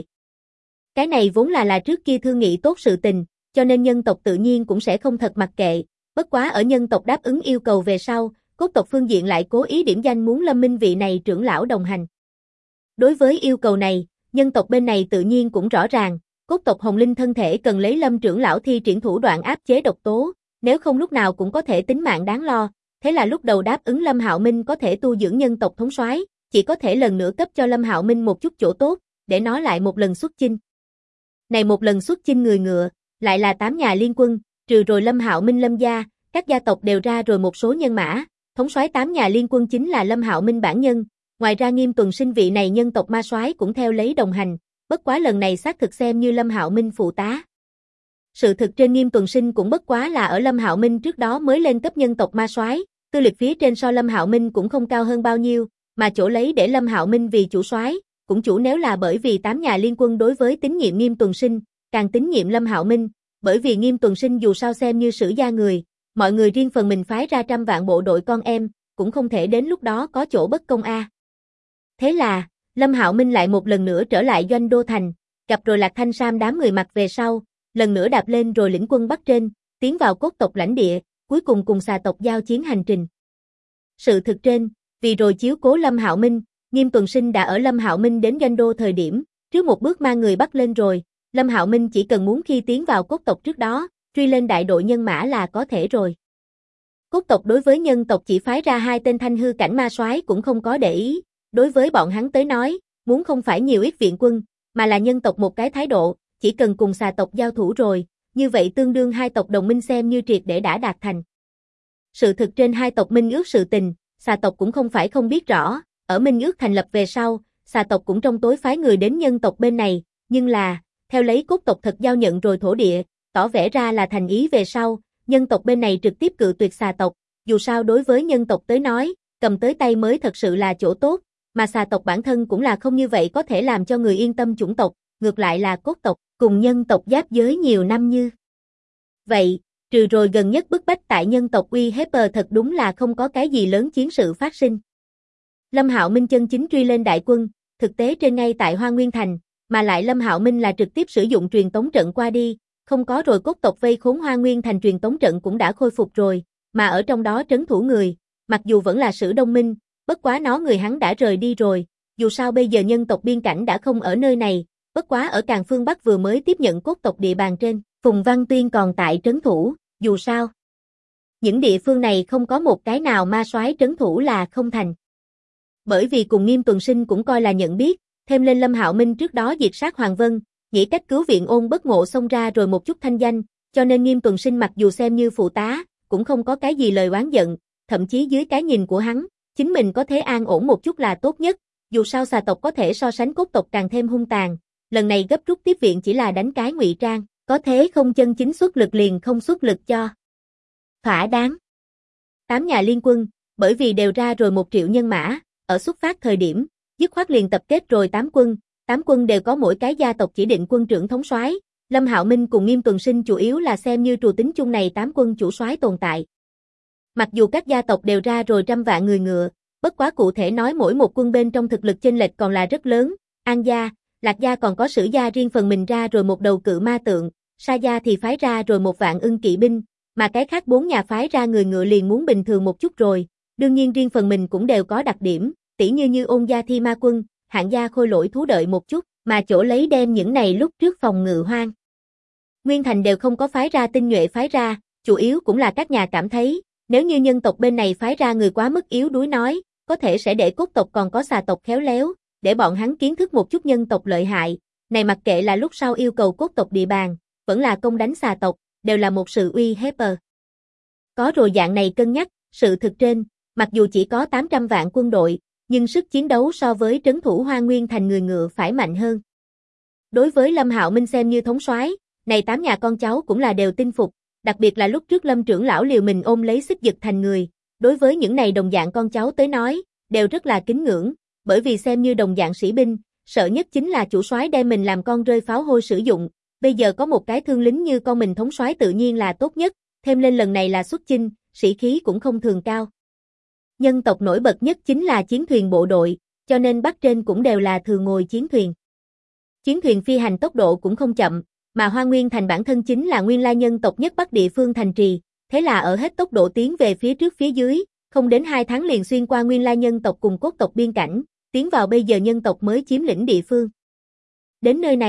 Cái này vốn là trước kia thương nghị tốt sự tình, cho nên nhân tộc tự nhiên cũng sẽ không thật mặc kệ, bất quá ở nhân tộc đáp ứng yêu cầu về sau, cốt tộc phương diện lại cố ý điểm danh muốn Lâm Minh vị này trưởng lão đồng hành. Đối với yêu cầu này, nhân tộc bên này tự nhiên cũng rõ ràng, Cốt tộc Hồng Linh thân thể cần lấy Lâm trưởng lão thi triển thủ đoạn áp chế độc tố, nếu không lúc nào cũng có thể tính mạng đáng lo. Thế là lúc đầu đáp ứng Lâm Hạo Minh có thể tu dưỡng nhân tộc thống soái, chỉ có thể lần nữa cấp cho Lâm Hạo Minh một chút chỗ tốt, để nó lại một lần xuất chinh. Này một lần xuất chinh người ngựa, lại là 8 nhà liên quân, trừ rồi Lâm Hạo Minh Lâm gia, các gia tộc đều ra rồi một số nhân mã, thống soái 8 nhà liên quân chính là Lâm Hạo Minh bản nhân, ngoài ra Nghiêm Tuần Sinh vị này nhân tộc ma soái cũng theo lấy đồng hành, bất quá lần này xác thực xem như Lâm Hạo Minh phụ tá. Sự thực trên Nghiêm Tuần Sinh cũng bất quá là ở Lâm Hạo Minh trước đó mới lên cấp nhân tộc ma soái, tư lịch phía trên so Lâm Hạo Minh cũng không cao hơn bao nhiêu, mà chỗ lấy để Lâm Hạo Minh vì chủ soái, cũng chủ nếu là bởi vì 8 nhà liên quân đối với tín nhiệm Nghiêm Tuần Sinh, càng tín nhiệm Lâm Hạo Minh, bởi vì Nghiêm Tuần Sinh dù sao xem như sử gia người, mọi người riêng phần mình phái ra trăm vạn bộ đội con em, cũng không thể đến lúc đó có chỗ bất công a. Thế là, Lâm Hạo Minh lại một lần nữa trở lại doanh đô thành, gặp rồi Lạc Thanh Sam đám người mặt về sau, lần nữa đạp lên rồi lĩnh quân Bắc trên, tiến vào cốt tộc lãnh địa, cuối cùng cùng xà tộc giao chiến hành trình. Sự thực trên, vì rồi chiếu cố Lâm Hạo Minh, Nghiêm Tuần Sinh đã ở Lâm Hạo Minh đến doanh đô thời điểm, trước một bước mang người Bắc lên rồi, Lâm Hạo Minh chỉ cần muốn khi tiến vào cốt tộc trước đó, truy lên đại đội nhân mã là có thể rồi. Cốt tộc đối với nhân tộc chỉ phái ra 2 tên thanh hư cảnh ma soái cũng không có để ý, đối với bọn hắn tới nói, muốn không phải nhiều ít viện quân, mà là nhân tộc một cái thái độ, chỉ cần cùng xà tộc giao thủ rồi, như vậy tương đương 2 tộc đồng minh xem như triệt để đã đạt thành. Sự thực trên 2 tộc minh ước sự tình, xà tộc cũng không phải không biết rõ, ở minh ước thành lập về sau, xà tộc cũng trong tối phái người đến nhân tộc bên này, nhưng là, theo lấy cốt tộc thật giao nhận rồi thổ địa, tỏ vẻ ra là thành ý về sau, nhân tộc bên này trực tiếp cự tuyệt xà tộc, dù sao đối với nhân tộc tới nói, cầm tới tay mới thật sự là chỗ tốt, mà xà tộc bản thân cũng là không như vậy có thể làm cho người yên tâm chủng tộc, ngược lại là cốt tộc, cùng nhân tộc giáp giới nhiều năm như. Vậy, trừ rồi gần nhất bức bách tại nhân tộc uy hiếp thật đúng là không có cái gì lớn chiến sự phát sinh. Lâm Hạo Minh chân chính truy lên đại quân, thực tế trên ngay tại Hoa Nguyên Thành, mà lại Lâm Hạo Minh là trực tiếp sử dụng truyền tống trận qua đi, không có rồi cốt tộc vây khốn Hoa Nguyên Thành truyền tống trận cũng đã khôi phục rồi, mà ở trong đó trấn thủ người, mặc dù vẫn là Sử Đông Minh, bất quá nó người hắn đã rời đi rồi, dù sao bây giờ nhân tộc biên cảnh đã không ở nơi này, bất quá ở Càn Phương Bắc vừa mới tiếp nhận cốt tộc địa bàn trên, Phùng Văn Tuyên còn tại trấn thủ, dù sao. Những địa phương này không có một cái nào ma soái trấn thủ là không thành. Bởi vì cùng Nghiêm Tuần Sinh cũng coi là nhận biết, thêm lên Lâm Hạo Minh trước đó diệt sát Hoàng Vân, nghĩ cách cứu viện Ôn Bất Ngộ xông ra rồi một chút thanh danh, cho nên Nghiêm Tuần Sinh mặc dù xem như phụ tá, cũng không có cái gì lời oán giận, thậm chí dưới cái nhìn của hắn, chính mình có thể an ổn một chút là tốt nhất, dù sao xà tộc có thể so sánh cốt tộc càng thêm hung tàn, lần này gấp rút tiếp viện chỉ là đánh cái ngụy trang, có thế không chân chính xuất lực liền không xuất lực cho thỏa đáng. 8 nhà liên quân, bởi vì đều ra rồi 1 triệu nhân mã, ở xuất phát thời điểm, dứt khoát liền tập kết rồi 8 quân đều có mỗi cái gia tộc chỉ định quân trưởng thống soái, Lâm Hạo Minh cùng Nghiêm Tuần Sinh chủ yếu là xem như trù tính chung này 8 quân chủ soái tồn tại. Mặc dù các gia tộc đều ra rồi trăm vạn người ngựa, bất quá cụ thể nói mỗi một quân bên trong thực lực chênh lệch còn là rất lớn, An gia, Lạc gia còn có Sử gia riêng phần mình ra rồi một đầu cự ma tượng, Sa gia thì phái ra rồi 1 vạn ưng kỵ binh, mà cái khác 4 nhà phái ra người ngựa liền muốn bình thường một chút rồi, đương nhiên riêng phần mình cũng đều có đặc điểm, tỉ như Ôn gia Thi Ma quân, Hạng gia Khôi Lỗi thú đợi một chút, mà chỗ lấy đem những này lúc trước phòng ngự Hoang Nguyên Thành đều không có phái ra tinh nhuệ phái ra, chủ yếu cũng là các nhà cảm thấy, nếu như nhân tộc bên này phái ra người quá mức yếu đuối nói, có thể sẽ để cốt tộc còn có xà tộc khéo léo, để bọn hắn kiến thức một chút nhân tộc lợi hại, này mặc kệ là lúc sau yêu cầu cốt tộc địa bàn, vẫn là công đánh xà tộc, đều là một sự uy hiếp. Có rồi dạng này cân nhắc, sự thực trên, mặc dù chỉ có 800 vạn quân đội, nhưng sức chiến đấu so với trấn thủ Hoa Nguyên Thành người ngựa phải mạnh hơn. Đối với Lâm Hạo Minh xem như thống soái, này 8 nhà con cháu cũng là đều tin phục, đặc biệt là lúc trước Lâm trưởng lão liều mình ôm lấy Xích Dực Thành người, đối với những này đồng dạng con cháu tới nói, đều rất là kính ngưỡng, bởi vì xem như đồng dạng sĩ binh, sợ nhất chính là chủ soái đem mình làm con rơi pháo hôi sử dụng, bây giờ có một cái thương lính như con mình thống soái tự nhiên là tốt nhất, thêm lên lần này là xuất chinh, sĩ khí cũng không thường cao. Nhân tộc nổi bật nhất chính là chiến thuyền bộ đội, cho nên Bắc trên cũng đều là thường ngồi chiến thuyền. Chiến thuyền phi hành tốc độ cũng không chậm, mà Hoa Nguyên Thành bản thân chính là nguyên lai nhân tộc nhất Bắc địa phương thành trì, thế là ở hết tốc độ tiến về phía trước phía dưới, không đến 2 tháng liền xuyên qua nguyên lai nhân tộc cùng cốt tộc biên cảnh, tiến vào bây giờ nhân tộc mới chiếm lĩnh địa phương. Đến nơi này,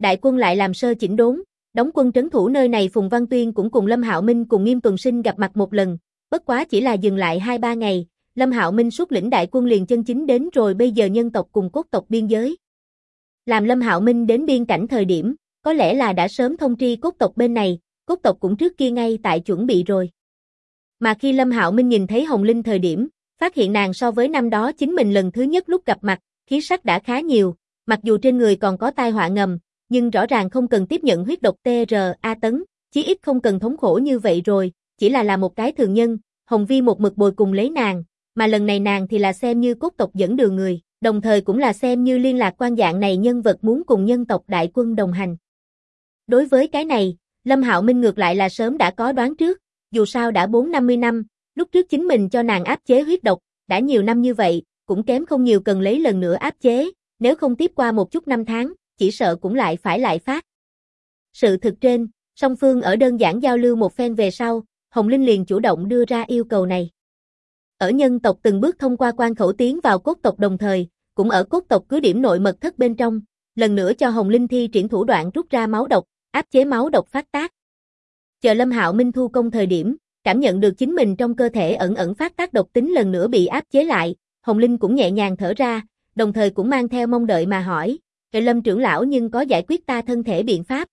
đại quân lại làm sơ chỉnh đốn, đóng quân trấn thủ nơi này. Phùng Văn Tuyên cũng cùng Lâm Hạo Minh cùng Nghiêm Tuần Sinh gặp mặt một lần, bất quá chỉ là dừng lại 2-3 ngày, Lâm Hạo Minh xuất lĩnh đại quân liền chân chính đến rồi bây giờ nhân tộc cùng cốt tộc biên giới. Làm Lâm Hạo Minh đến biên cảnh thời điểm, có lẽ là đã sớm thông tri cốt tộc bên này, cốt tộc cũng trước kia ngay tại chuẩn bị rồi. Mà khi Lâm Hạo Minh nhìn thấy Hồng Linh thời điểm, phát hiện nàng so với năm đó chính mình lần thứ nhất lúc gặp mặt, khí sắc đã khá nhiều, mặc dù trên người còn có tai họa ngầm, nhưng rõ ràng không cần tiếp nhận huyết độc TRA tấn, chí ít không cần thống khổ như vậy rồi, chỉ là một cái thường nhân, Hồng Vi một mực bồi cùng lấy nàng, mà lần này nàng thì là xem như cốt tộc dẫn đường người, đồng thời cũng là xem như liên lạc quan dạng này nhân vật muốn cùng nhân tộc đại quân đồng hành. Đối với cái này, Lâm Hạo Minh ngược lại là sớm đã có đoán trước, dù sao đã 4-50 năm, lúc trước chính mình cho nàng áp chế huyết độc, đã nhiều năm như vậy, cũng kém không nhiều cần lấy lần nữa áp chế, nếu không tiếp qua một chút năm tháng, chỉ sợ cũng lại phải lại phát. Sự thực trên, song phương ở đơn giản giao lưu một phen về sau, Hồng Linh liền chủ động đưa ra yêu cầu này. Ở nhân tộc từng bước thông qua quan khẩu tiến vào cốt tộc đồng thời, cũng ở cốt tộc cứ điểm nội mật thất bên trong, lần nữa cho Hồng Linh thi triển thủ đoạn rút ra máu độc, áp chế máu độc phát tác. Chờ Lâm Hạo Minh thu công thời điểm, cảm nhận được chính mình trong cơ thể ẩn ẩn phát tác độc tính lần nữa bị áp chế lại, Hồng Linh cũng nhẹ nhàng thở ra, đồng thời cũng mang theo mong đợi mà hỏi, Lâm trưởng lão nhưng có giải quyết ta thân thể biện pháp?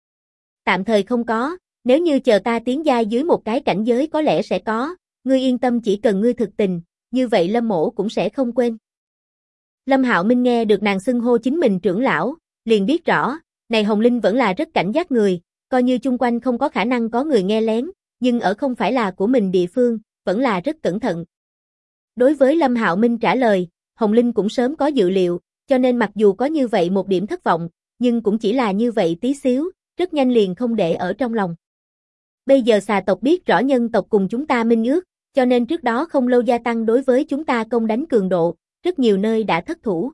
Tạm thời không có, nếu như chờ ta tiến giai dưới một cái cảnh giới có lẽ sẽ có, ngươi yên tâm, chỉ cần ngươi thực tình, như vậy Lâm mỗ cũng sẽ không quên. Lâm Hạo Minh nghe được nàng xưng hô chính mình trưởng lão, liền biết rõ, này Hồng Linh vẫn là rất cảnh giác người, coi như chung quanh không có khả năng có người nghe lén, nhưng ở không phải là của mình địa phương, vẫn là rất cẩn thận. Đối với Lâm Hạo Minh trả lời, Hồng Linh cũng sớm có dự liệu, cho nên mặc dù có như vậy một điểm thất vọng, nhưng cũng chỉ là như vậy tí xíu, rất nhanh liền không để ở trong lòng. Bây giờ xà tộc biết rõ nhân tộc cùng chúng ta minh ước, cho nên trước đó không lâu gia tăng đối với chúng ta công đánh cường độ, rất nhiều nơi đã thất thủ.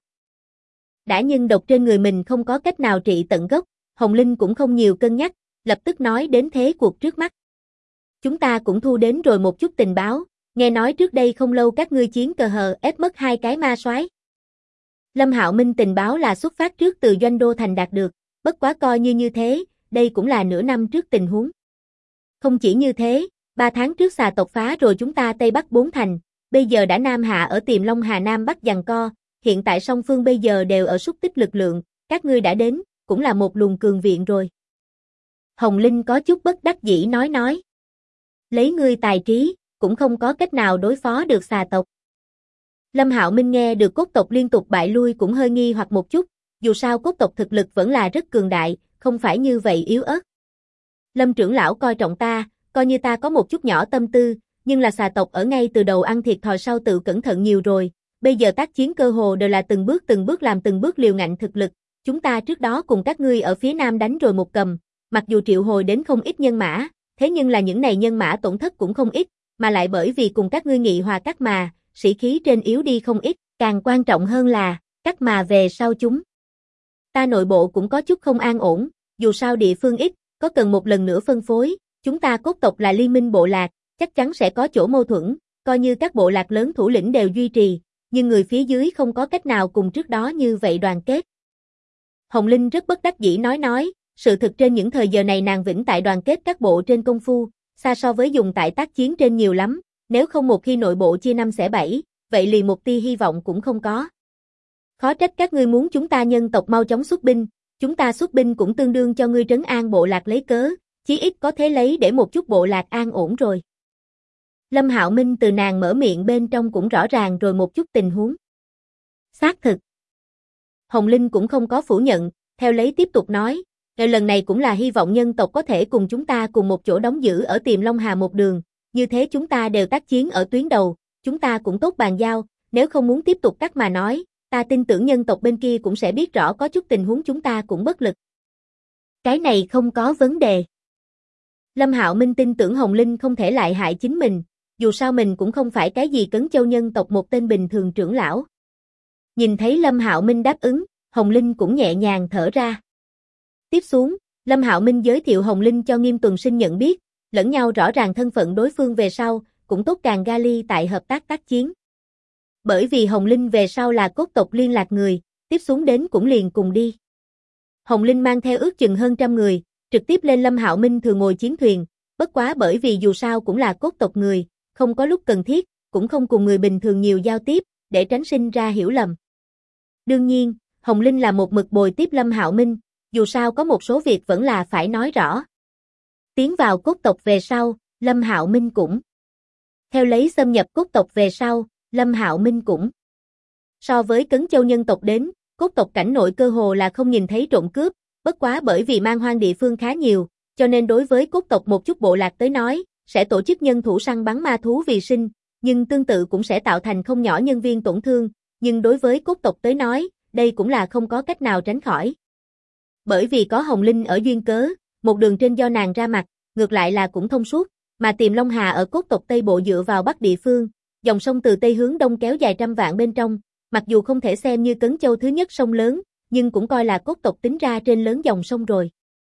Đã nhân độc trên người mình không có cách nào trị tận gốc, Hồng Linh cũng không nhiều cân nhắc, lập tức nói đến thế cuộc trước mắt. Chúng ta cũng thu đến rồi một chút tình báo, nghe nói trước đây không lâu các ngươi chiến cờ hờ ép mất 2 cái ma soái. Lâm Hạo Minh tình báo là xuất phát trước từ Doanh Đô Thành đạt được, bất quá coi như thế, đây cũng là nửa năm trước tình huống. Không chỉ như thế, 3 tháng trước xà tộc phá rồi chúng ta Tây Bắc 4 thành, bây giờ đã Nam Hạ ở Tiềm Long Hà Nam Bắc giằng co, hiện tại song phương bây giờ đều ở xúc tích lực lượng, các ngươi đã đến, cũng là một luồng cường viện rồi. Hồng Linh có chút bất đắc dĩ nói. Lấy ngươi tài trí, cũng không có cách nào đối phó được xà tộc. Lâm Hạo Minh nghe được cốt tộc liên tục bại lui cũng hơi nghi hoặc một chút, dù sao cốt tộc thực lực vẫn là rất cường đại, không phải như vậy yếu ớt. Lâm trưởng lão coi trọng ta, coi như ta có một chút nhỏ tâm tư, nhưng là xà tộc ở ngay từ đầu ăn thiệt thòi sau tự cẩn thận nhiều rồi, bây giờ tác chiến cơ hồ đều là từng bước làm từng bước liều ngạnh thực lực, chúng ta trước đó cùng các ngươi ở phía nam đánh rồi một cầm, mặc dù triệu hồi đến không ít nhân mã, thế nhưng là những này nhân mã tổn thất cũng không ít, mà lại bởi vì cùng các ngươi nghị hòa cắt mà, sĩ khí trên yếu đi không ít, càng quan trọng hơn là, cắt mà về sau chúng. Ta nội bộ cũng có chút không an ổn, dù sao địa phương ít, có cần một lần nữa phân phối, chúng ta cốt tộc là liên minh bộ lạc, chắc chắn sẽ có chỗ mâu thuẫn, coi như các bộ lạc lớn thủ lĩnh đều duy trì, nhưng người phía dưới không có cách nào cùng trước đó như vậy đoàn kết. Hồng Linh rất bất đắc dĩ nói, sự thực trên những thời giờ này nàng vĩnh tại đoàn kết các bộ trên công phu, xa so với dùng tại tác chiến trên nhiều lắm, nếu không một khi nội bộ chia 5 xẻ 7, vậy liền một tia hy vọng cũng không có. Khó trách các ngươi muốn chúng ta nhân tộc mau chóng xuất binh, chúng ta xuất binh cũng tương đương cho ngươi trấn an bộ lạc lấy cớ, chí ít có thế lấy để một chút bộ lạc an ổn rồi. Lâm Hạo Minh từ nàng mở miệng bên trong cũng rõ ràng rồi một chút tình huống. Xác thực. Hồng Linh cũng không có phủ nhận, theo lấy tiếp tục nói, lần này cũng là hy vọng nhân tộc có thể cùng chúng ta cùng một chỗ đóng giữ ở Tiềm Long Hà một đường, như thế chúng ta đều tác chiến ở tuyến đầu, chúng ta cũng tốt bàn giao, nếu không muốn tiếp tục cắt mà nói, ta tin tưởng nhân tộc bên kia cũng sẽ biết rõ có chút tình huống chúng ta cũng bất lực. Cái này không có vấn đề. Lâm Hạo Minh tin tưởng Hồng Linh không thể lại hại chính mình, dù sao mình cũng không phải cái gì Cấn Châu nhân tộc một tên bình thường trưởng lão. Nhìn thấy Lâm Hạo Minh đáp ứng, Hồng Linh cũng nhẹ nhàng thở ra. Tiếp xuống, Lâm Hạo Minh giới thiệu Hồng Linh cho Nghiêm Tuần Sinh nhận biết, lẫn nhau rõ ràng thân phận đối phương về sau, cũng tốt càng gali tại hợp tác chiến. Bởi vì Hồng Linh về sau là cốt tộc liên lạc người, tiếp xuống đến cũng liền cùng đi. Hồng Linh mang theo ước chừng hơn 100 người, trực tiếp lên Lâm Hạo Minh thừa ngồi chiến thuyền, bất quá bởi vì dù sao cũng là cốt tộc người, không có lúc cần thiết, cũng không cùng người bình thường nhiều giao tiếp, để tránh sinh ra hiểu lầm. Đương nhiên, Hồng Linh là một mực bồi tiếp Lâm Hạo Minh, dù sao có một số việc vẫn là phải nói rõ. Tiến vào cốt tộc về sau, Lâm Hạo Minh cũng theo lấy xâm nhập cốt tộc về sau, Lâm Hạo Minh cũng so với Cấn Châu nhân tộc đến, cốt tộc cảnh nội cơ hồ là không nhìn thấy trộm cướp, bất quá bởi vì man hoang địa phương khá nhiều, cho nên đối với cốt tộc một chút bộ lạc tới nói, sẽ tổ chức nhân thủ săn bắn ma thú vì sinh, nhưng tương tự cũng sẽ tạo thành không nhỏ nhân viên tổn thương, nhưng đối với cốt tộc tới nói, đây cũng là không có cách nào tránh khỏi. Bởi vì có Hồng Linh ở duyên cớ, một đường trên do nàng ra mặt, ngược lại là cũng thông suốt, mà Tiềm Long Hà ở cốt tộc Tây Bộ dựa vào bắc địa phương, dòng sông từ Tây hướng Đông kéo dài trăm vạn bên trong, mặc dù không thể xem như Cấn Châu thứ nhất sông lớn, nhưng cũng coi là cốt tộc tính ra trên lớn dòng sông rồi.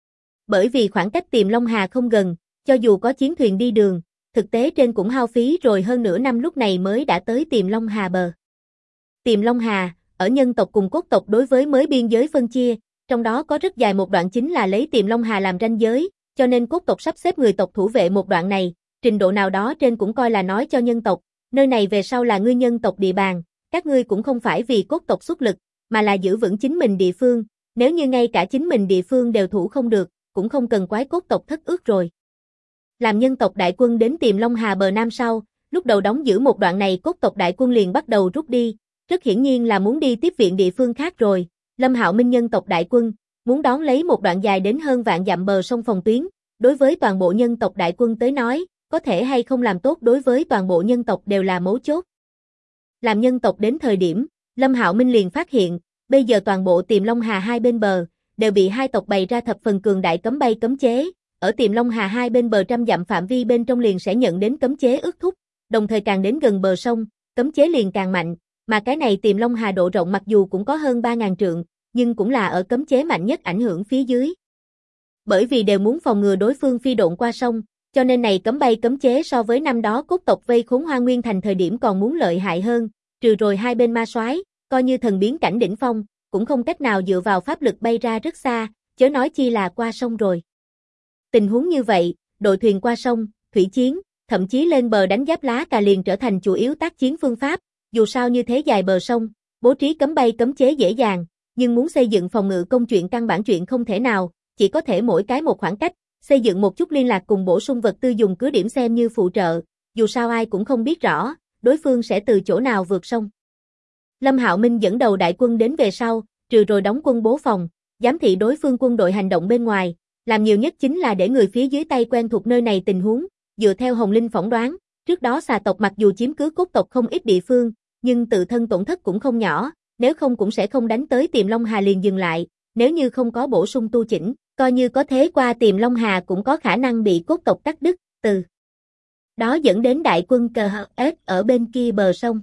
Bởi vì khoảng cách Tiềm Long Hà không gần, cho dù có chiến thuyền đi đường, thực tế trên cũng hao phí rồi hơn nửa năm lúc này mới đã tới Tiềm Long Hà bờ. Tiềm Long Hà, ở nhân tộc cùng cốt tộc đối với mới biên giới phân chia, trong đó có rất dài một đoạn chính là lấy Tiềm Long Hà làm ranh giới, cho nên cốt tộc sắp xếp người tộc thủ vệ một đoạn này, trình độ nào đó trên cũng coi là nói cho nhân tộc, nơi này về sau là ngươi nhân tộc địa bàn, các ngươi cũng không phải vì cốt tộc xuất lực, mà là giữ vững chính mình địa phương, nếu như ngay cả chính mình địa phương đều thủ không được, cũng không cần quái cốt tộc thất ước rồi. Làm nhân tộc đại quân đến Tiềm Long Hà bờ nam sau, lúc đầu đóng giữ một đoạn này cốt tộc đại quân liền bắt đầu rút đi, rất hiển nhiên là muốn đi tiếp viện địa phương khác rồi. Lâm Hạo Minh nhân tộc đại quân, muốn đón lấy một đoạn dài đến hơn vạn dặm bờ sông phòng tuyến, đối với toàn bộ nhân tộc đại quân tới nói, có thể hay không làm tốt đối với toàn bộ nhân tộc đều là mấu chốt. Làm nhân tộc đến thời điểm, Lâm Hạo Minh liền phát hiện, bây giờ toàn bộ Tiềm Long Hà hai bên bờ, đều bị hai tộc bày ra thập phần cường đại cấm bay cấm chế, ở Tiềm Long Hà hai bên bờ trăm dặm phạm vi bên trong liền sẽ nhận đến cấm chế ước thúc, đồng thời càng đến gần bờ sông, cấm chế liền càng mạnh, mà cái này Tiềm Long Hà độ rộng mặc dù cũng có hơn 3.000 trượng, nhưng cũng là ở cấm chế mạnh nhất ảnh hưởng phía dưới. Bởi vì đều muốn phòng ngừa đối phương phi độn qua sông, cho nên này cấm bay cấm chế so với năm đó cốt tộc vây khốn Hoa Nguyên thành thời điểm còn muốn lợi hại hơn, trừ rồi hai bên ma soái, coi như thần biến cảnh đỉnh phong, cũng không cách nào dựa vào pháp lực bay ra rất xa, chớ nói chi là qua sông rồi. Tình huống như vậy, đội thuyền qua sông, thủy chiến, thậm chí lên bờ đánh giáp lá cà liền trở thành chủ yếu tác chiến phương pháp, dù sao như thế dài bờ sông, bố trí cấm bay cấm chế dễ dàng, nhưng muốn xây dựng phòng ngự công chuyện căn bản chuyện không thể nào, chỉ có thể mỗi cái một khoảng cách, xây dựng một chút liên lạc cùng bổ sung vật tư dùng cứ điểm xem như phụ trợ, dù sao ai cũng không biết rõ, đối phương sẽ từ chỗ nào vượt sông. Lâm Hạo Minh dẫn đầu đại quân đến về sau, trừ rồi đóng quân bố phòng, giám thị đối phương quân đội hành động bên ngoài, làm nhiều nhất chính là để người phía dưới tay quen thuộc nơi này tình huống, dựa theo Hồng Linh phỏng đoán, trước đó xà tộc mặc dù chiếm cứ cốt tộc không ít địa phương, nhưng tự thân tổn thất cũng không nhỏ, nếu không cũng sẽ không đánh tới Tiềm Long Hà liền dừng lại, nếu như không có bổ sung tu chỉnh, coi như có thế qua Tiềm Long Hà cũng có khả năng bị cốt tộc cắt đứt, từ đó dẫn đến đại quân cờ HS ở bên kia bờ sông.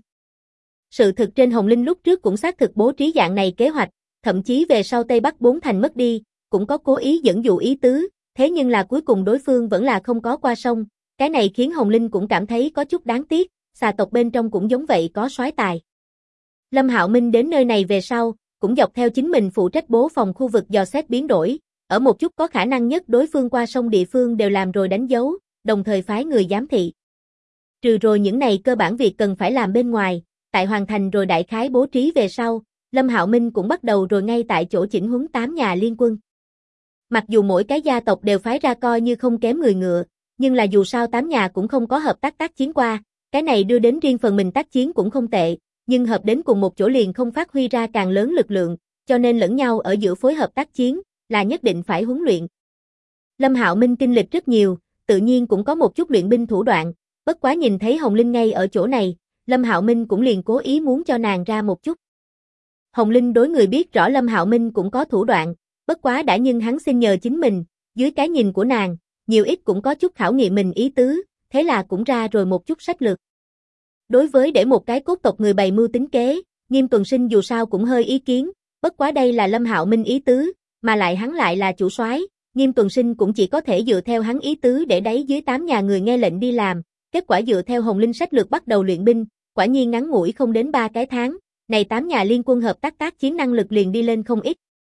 Sự thực trên Hồng Linh lúc trước cũng xác thực bố trí dạng này kế hoạch, thậm chí về sau Tây Bắc bốn thành mất đi, cũng có cố ý dẫn dụ ý tứ, thế nhưng là cuối cùng đối phương vẫn là không có qua sông, cái này khiến Hồng Linh cũng cảm thấy có chút đáng tiếc, xà tộc bên trong cũng giống vậy có soái tài. Lâm Hạo Minh đến nơi này về sau, cũng dọc theo chính mình phụ trách bố phòng khu vực dò xét biến đổi, ở một chút có khả năng nhất đối phương qua sông địa phương đều làm rồi đánh dấu, đồng thời phái người giám thị. Trừ rồi những này cơ bản việc cần phải làm bên ngoài, tại hoàn thành rồi đại khái bố trí về sau, Lâm Hạo Minh cũng bắt đầu rồi ngay tại chỗ chỉnh huấn 8 nhà liên quân. Mặc dù mỗi cái gia tộc đều phái ra coi như không kém người ngựa, nhưng là dù sao 8 nhà cũng không có hợp tác chiến qua, cái này đưa đến riêng phần mình tác chiến cũng không tệ, nhưng hợp đến cùng một chỗ liền không phát huy ra càng lớn lực lượng, cho nên lẫn nhau ở giữa phối hợp tác chiến là nhất định phải huấn luyện. Lâm Hạo Minh kinh lịch rất nhiều, tự nhiên cũng có một chút luyện binh thủ đoạn, bất quá nhìn thấy Hồng Linh ngay ở chỗ này, Lâm Hạo Minh cũng liền cố ý muốn cho nàng ra một chút. Hồng Linh đối người biết rõ Lâm Hạo Minh cũng có thủ đoạn, bất quá đã nhưng hắn xin nhờ chính mình, dưới cái nhìn của nàng, nhiều ít cũng có chút khảo nghiệm mình ý tứ, thế là cũng ra rồi một chút sách lược. Đối với để một cái cốt tộc người bày mưu tính kế, Nghiêm Tuần Sinh dù sao cũng hơi ý kiến, bất quá đây là Lâm Hạo Minh ý tứ, mà lại hắn lại là chủ soái, Nghiêm Tuần Sinh cũng chỉ có thể dựa theo hắn ý tứ để đẩy dưới 8 nhà người nghe lệnh đi làm, kết quả dựa theo Hồng Linh sách lược bắt đầu luyện binh, quả nhiên ngắn ngủi không đến 3 cái tháng, này 8 nhà liên quân hợp tác chiến năng lực liền đi lên không ít.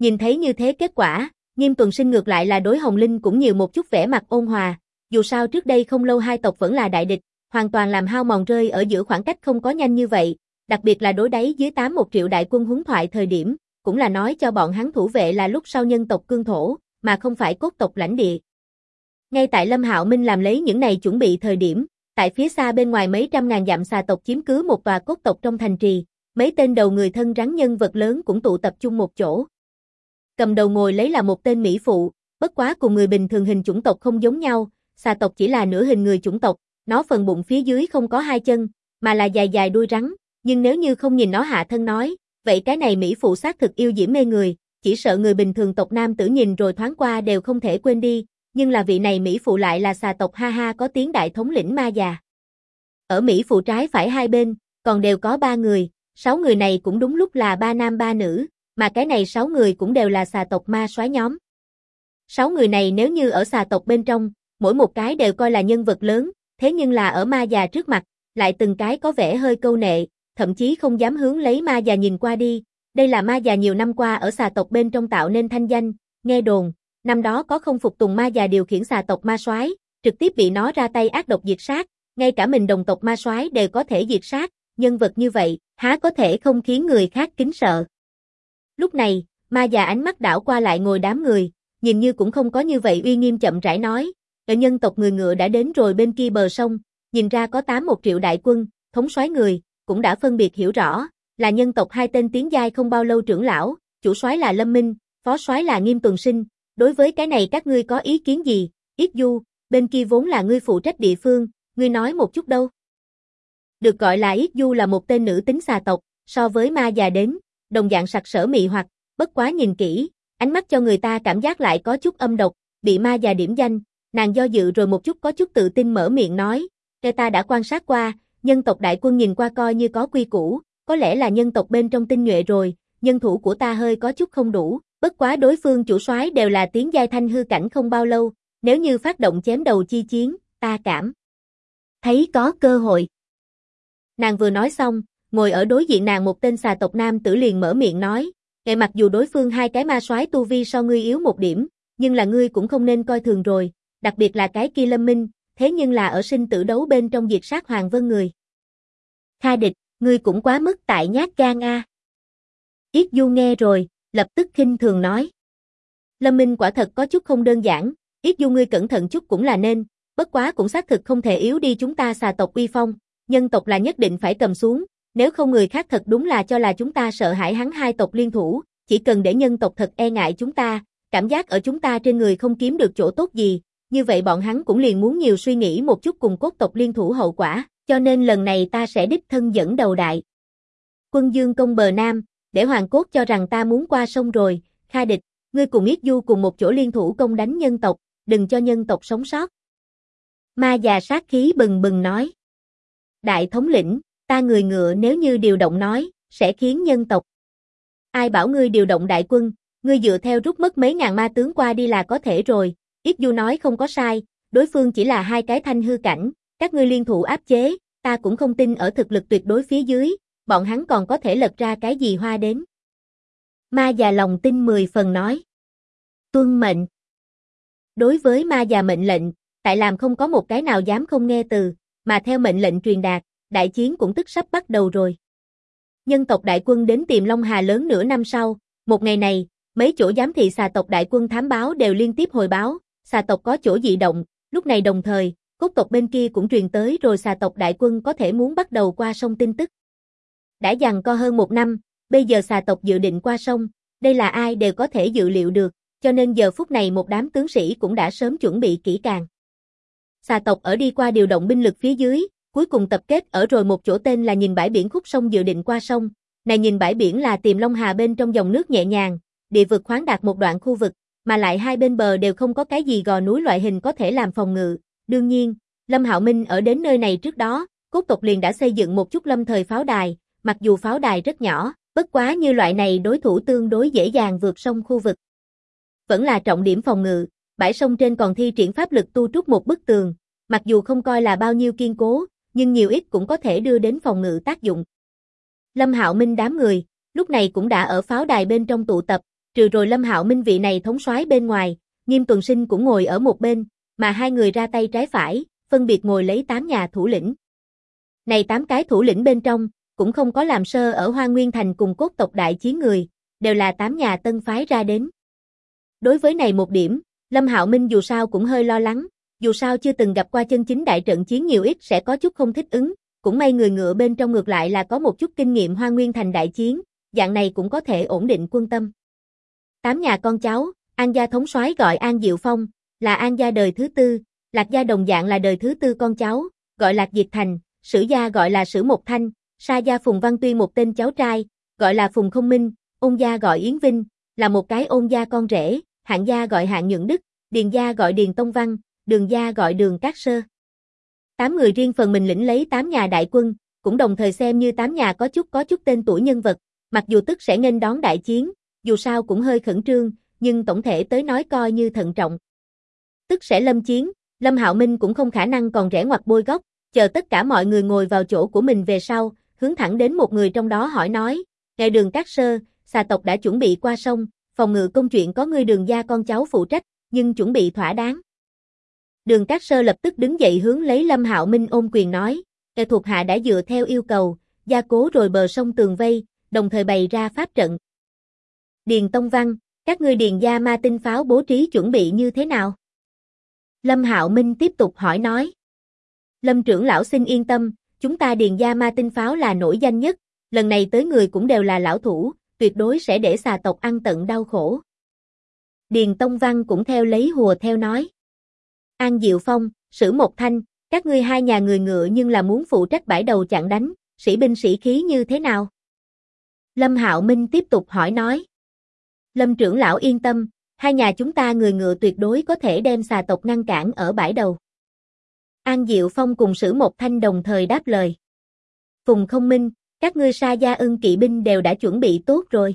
Nhìn thấy như thế kết quả, Nghiêm Tuần Sinh ngược lại là đối Hồng Linh cũng nhiều một chút vẻ mặt ôn hòa, dù sao trước đây không lâu hai tộc vẫn là đại địch, hoàn toàn làm hao mòn rơi ở giữa khoảng cách không có nhanh như vậy, đặc biệt là đối đáy dưới 81 triệu đại quân huấn thoại thời điểm, cũng là nói cho bọn hắn thủ vệ là lúc sau nhân tộc cương thổ, mà không phải cốt tộc lãnh địa. Ngay tại Lâm Hạo Minh làm lấy những này chuẩn bị thời điểm, tại phía xa bên ngoài mấy trăm ngàn dặm xà tộc chiếm cứ một tòa cốt tộc trong thành trì, mấy tên đầu người thân rắn nhân vật lớn cũng tụ tập chung một chỗ. Cầm đầu ngồi lấy là một tên mỹ phụ, bất quá cùng người bình thường hình chủng tộc không giống nhau, xà tộc chỉ là nửa hình người chủng tộc, nó phần bụng phía dưới không có hai chân, mà là dài dài đuôi rắn, nhưng nếu như không nhìn nó hạ thân nói, vậy cái này mỹ phụ xác thực yêu diễm mê người, chỉ sợ người bình thường tộc nam tử nhìn rồi thoáng qua đều không thể quên đi, nhưng là vị này mỹ phụ lại là xà tộc ha ha có tiếng đại thống lĩnh ma già. Ở mỹ phụ trái phải hai bên, còn đều có 3 người, 6 người này cũng đúng lúc là 3 nam 3 nữ, mà cái này 6 người cũng đều là xà tộc ma soái nhóm. 6 người này nếu như ở xà tộc bên trong, mỗi một cái đều coi là nhân vật lớn, thế nhưng là ở ma già trước mặt, lại từng cái có vẻ hơi câu nệ, thậm chí không dám hướng lấy ma già nhìn qua đi. Đây là ma già nhiều năm qua ở xà tộc bên trong tạo nên thanh danh, nghe đồn, năm đó có không phục tùng ma già điều khiển xà tộc ma soái, trực tiếp bị nó ra tay ác độc diệt sát, ngay cả mình đồng tộc ma soái đều có thể diệt sát, nhân vật như vậy, há có thể không khiến người khác kính sợ. Lúc này, ma già ánh mắt đảo qua lại ngồi đám người, nhìn như cũng không có như vậy uy nghiêm chậm rãi nói, ở nhân tộc người ngựa đã đến rồi bên kia bờ sông, nhìn ra có 81 triệu đại quân, thống soái người, cũng đã phân biệt hiểu rõ, là nhân tộc hai tên tiến giai không bao lâu trưởng lão, chủ soái là Lâm Minh, phó soái là Nghiêm Tuần Sinh, đối với cái này các ngươi có ý kiến gì? Yết Du, bên kia vốn là ngươi phụ trách địa phương, ngươi nói một chút đâu. Được gọi là Yết Du là một tên nữ tính xà tộc, so với ma già đến, đồng dạng sặc sỡ mị hoặc, bất quá nhìn kỹ, ánh mắt cho người ta cảm giác lại có chút âm độc, bị ma già điểm danh, nàng do dự rồi một chút có chút tự tin mở miệng nói, "Cái ta đã quan sát qua, nhân tộc đại quân nhìn qua coi như có quy củ, có lẽ là nhân tộc bên trong tinh nhuệ rồi, nhân thủ của ta hơi có chút không đủ, bất quá đối phương chủ soái đều là tiến giai thanh hư cảnh không bao lâu, nếu như phát động chém đầu chi chiến, ta cảm thấy có cơ hội." Nàng vừa nói xong, ngồi ở đối diện nàng một tên xà tộc nam tử liền mở miệng nói, "Kệ mặc dù đối phương hai cái ma soái tu vi so ngươi yếu một điểm, nhưng là ngươi cũng không nên coi thường rồi, đặc biệt là cái kia Lâm Minh, thế nhưng là ở sinh tử đấu bên trong diệt sát Hoàng Vân người. Kha địch, ngươi cũng quá mức tại nhát gan a." Yết Du nghe rồi, lập tức khinh thường nói. Lâm Minh quả thật có chút không đơn giản, Yết Du ngươi cẩn thận chút cũng là nên, bất quá cũng xác thực không thể yếu đi chúng ta xà tộc uy phong, nhân tộc là nhất định phải cầm xuống, nếu không người khác thật đúng là cho là chúng ta sợ hãi hắn hai tộc liên thủ, chỉ cần để nhân tộc thật e ngại chúng ta, cảm giác ở chúng ta trên người không kiếm được chỗ tốt gì, như vậy bọn hắn cũng liền muốn nhiều suy nghĩ một chút cùng cốt tộc liên thủ hậu quả, cho nên lần này ta sẽ đích thân dẫn đầu đại quân dương công bờ Nam, để Hoàng Cốt cho rằng ta muốn qua sông rồi, Kha địch, ngươi cùng Yết Du cùng một chỗ liên thủ công đánh nhân tộc, đừng cho nhân tộc sống sót. Ma già sát khí bừng bừng nói. Đại thống lĩnh, ta người ngựa nếu như điều động nói, sẽ khiến nhân tộc. Ai bảo ngươi điều động đại quân, ngươi dựa theo rút mất mấy ngàn ma tướng qua đi là có thể rồi, Yết Du nói không có sai, đối phương chỉ là hai cái thanh hư cảnh, các ngươi liên thủ áp chế, ta cũng không tin ở thực lực tuyệt đối phía dưới, bọn hắn còn có thể lật ra cái gì hoa đến. Ma già lòng tin 10 phần nói. Tuân mệnh. Đối với ma già mệnh lệnh, tại làm không có một cái nào dám không nghe từ, mà theo mệnh lệnh truyền đạt, đại chiến cũng tức sắp bắt đầu rồi. Nhân tộc đại quân đến tìm Long Hà lớn nửa năm sau, một ngày này, mấy chỗ giám thị xà tộc đại quân thám báo đều liên tiếp hồi báo, xà tộc có chỗ dị động, lúc này đồng thời, cốt tộc bên kia cũng truyền tới rồi xà tộc đại quân có thể muốn bắt đầu qua sông tin tức. Đã giằng co hơn 1 năm, bây giờ xà tộc dự định qua sông, đây là ai đều có thể dự liệu được, cho nên giờ phút này một đám tướng sĩ cũng đã sớm chuẩn bị kỹ càng. Xà tộc ở đi qua điều động binh lực phía dưới, cuối cùng tập kết ở rồi một chỗ tên là nhìn bãi biển khúc sông dự định qua sông. Này nhìn bãi biển là tìm Long Hà bên trong dòng nước nhẹ nhàng, địa vực khoáng đạt một đoạn khu vực, mà lại hai bên bờ đều không có cái gì gò núi loại hình có thể làm phòng ngự. Đương nhiên, Lâm Hạo Minh ở đến nơi này trước đó, cốt tộc liền đã xây dựng một chút lâm thời pháo đài, mặc dù pháo đài rất nhỏ, bất quá như loại này đối thủ tương đối dễ dàng vượt sông khu vực. Vẫn là trọng điểm phòng ngự, bãi sông trên còn thi triển pháp lực tu trúc một bức tường, mặc dù không coi là bao nhiêu kiên cố, nhưng nhiều ít cũng có thể đưa đến phòng ngự tác dụng. Lâm Hạo Minh đám người, lúc này cũng đã ở pháo đài bên trong tụ tập, Trừ rồi Lâm Hạo Minh vị này thống soái bên ngoài, Nghiêm Tuần Sinh cũng ngồi ở một bên, mà hai người ra tay trái phải, phân biệt ngồi lấy 8 nhà thủ lĩnh. Này 8 cái thủ lĩnh bên trong, cũng không có làm sơ ở Hoa Nguyên Thành cùng cốt tộc đại chiến người, đều là 8 nhà tân phái ra đến. Đối với này một điểm, Lâm Hạo Minh dù sao cũng hơi lo lắng, dù sao chưa từng gặp qua chân chính đại trận chiến nhiều ít sẽ có chút không thích ứng, cũng may người ngựa bên trong ngược lại là có một chút kinh nghiệm Hoa Nguyên Thành đại chiến, dạng này cũng có thể ổn định quân tâm. 8 nhà con cháu, An gia thống soái gọi An Diệu Phong, là An gia đời thứ tư, Lạc gia đồng dạng là đời thứ tư con cháu, gọi Lạc Diệt Thành, Sử gia gọi là Sử Một Thanh, Sa gia Phùng Văn Tuyên một tên cháu trai, gọi là Phùng Không Minh, Ôn gia gọi Yến Vinh, là một cái Ôn gia con rể, Hạng gia gọi Hạng Nhượng Đức, Điền gia gọi Điền Tông Văn, Đường gia gọi Đường Cát Sơ. 8 người riêng phần mình lĩnh lấy 8 nhà đại quân, cũng đồng thời xem như 8 nhà có chút tên tuổi nhân vật, mặc dù tức sẽ nghênh đón đại chiến, dù sao cũng hơi khẩn trương, nhưng tổng thể tới nói coi như thận trọng. Tức sẽ lâm chiến, Lâm Hạo Minh cũng không khả năng còn rẽ ngoặt bôi góc, chờ tất cả mọi người ngồi vào chỗ của mình về sau, hướng thẳng đến một người trong đó hỏi nói, ngài Đường Cát Sơ, xà tộc đã chuẩn bị qua sông, phòng ngự công chuyện có ngươi Đường gia con cháu phụ trách, nhưng chuẩn bị thỏa đáng. Đường Cát Sơ lập tức đứng dậy hướng lấy Lâm Hạo Minh ôm quyền nói, kẻ thuộc hạ đã dựa theo yêu cầu, gia cố rồi bờ sông tường vây, đồng thời bày ra pháp trận. Điền Tông Văn, các ngươi Điền gia ma tinh pháo bố trí chuẩn bị như thế nào? Lâm Hạo Minh tiếp tục hỏi nói. Lâm trưởng lão xin yên tâm, chúng ta Điền gia ma tinh pháo là nổi danh nhất, lần này tới người cũng đều là lão thủ, tuyệt đối sẽ để xà tộc ăn tận đau khổ. Điền Tông Văn cũng theo lấy hùa theo nói. An Diệu Phong, Sử Một Thanh, các ngươi hai nhà người ngựa nhưng là muốn phụ trách bãi đầu chặn đánh, sĩ binh sĩ khí như thế nào? Lâm Hạo Minh tiếp tục hỏi nói. Lâm trưởng lão yên tâm, hai nhà chúng ta người ngựa tuyệt đối có thể đem xà tộc ngăn cản ở bãi đầu. An Diệu Phong cùng Sử Một Thanh đồng thời đáp lời. Phùng Không Minh, các ngươi Sa gia Ưng kỵ binh đều đã chuẩn bị tốt rồi.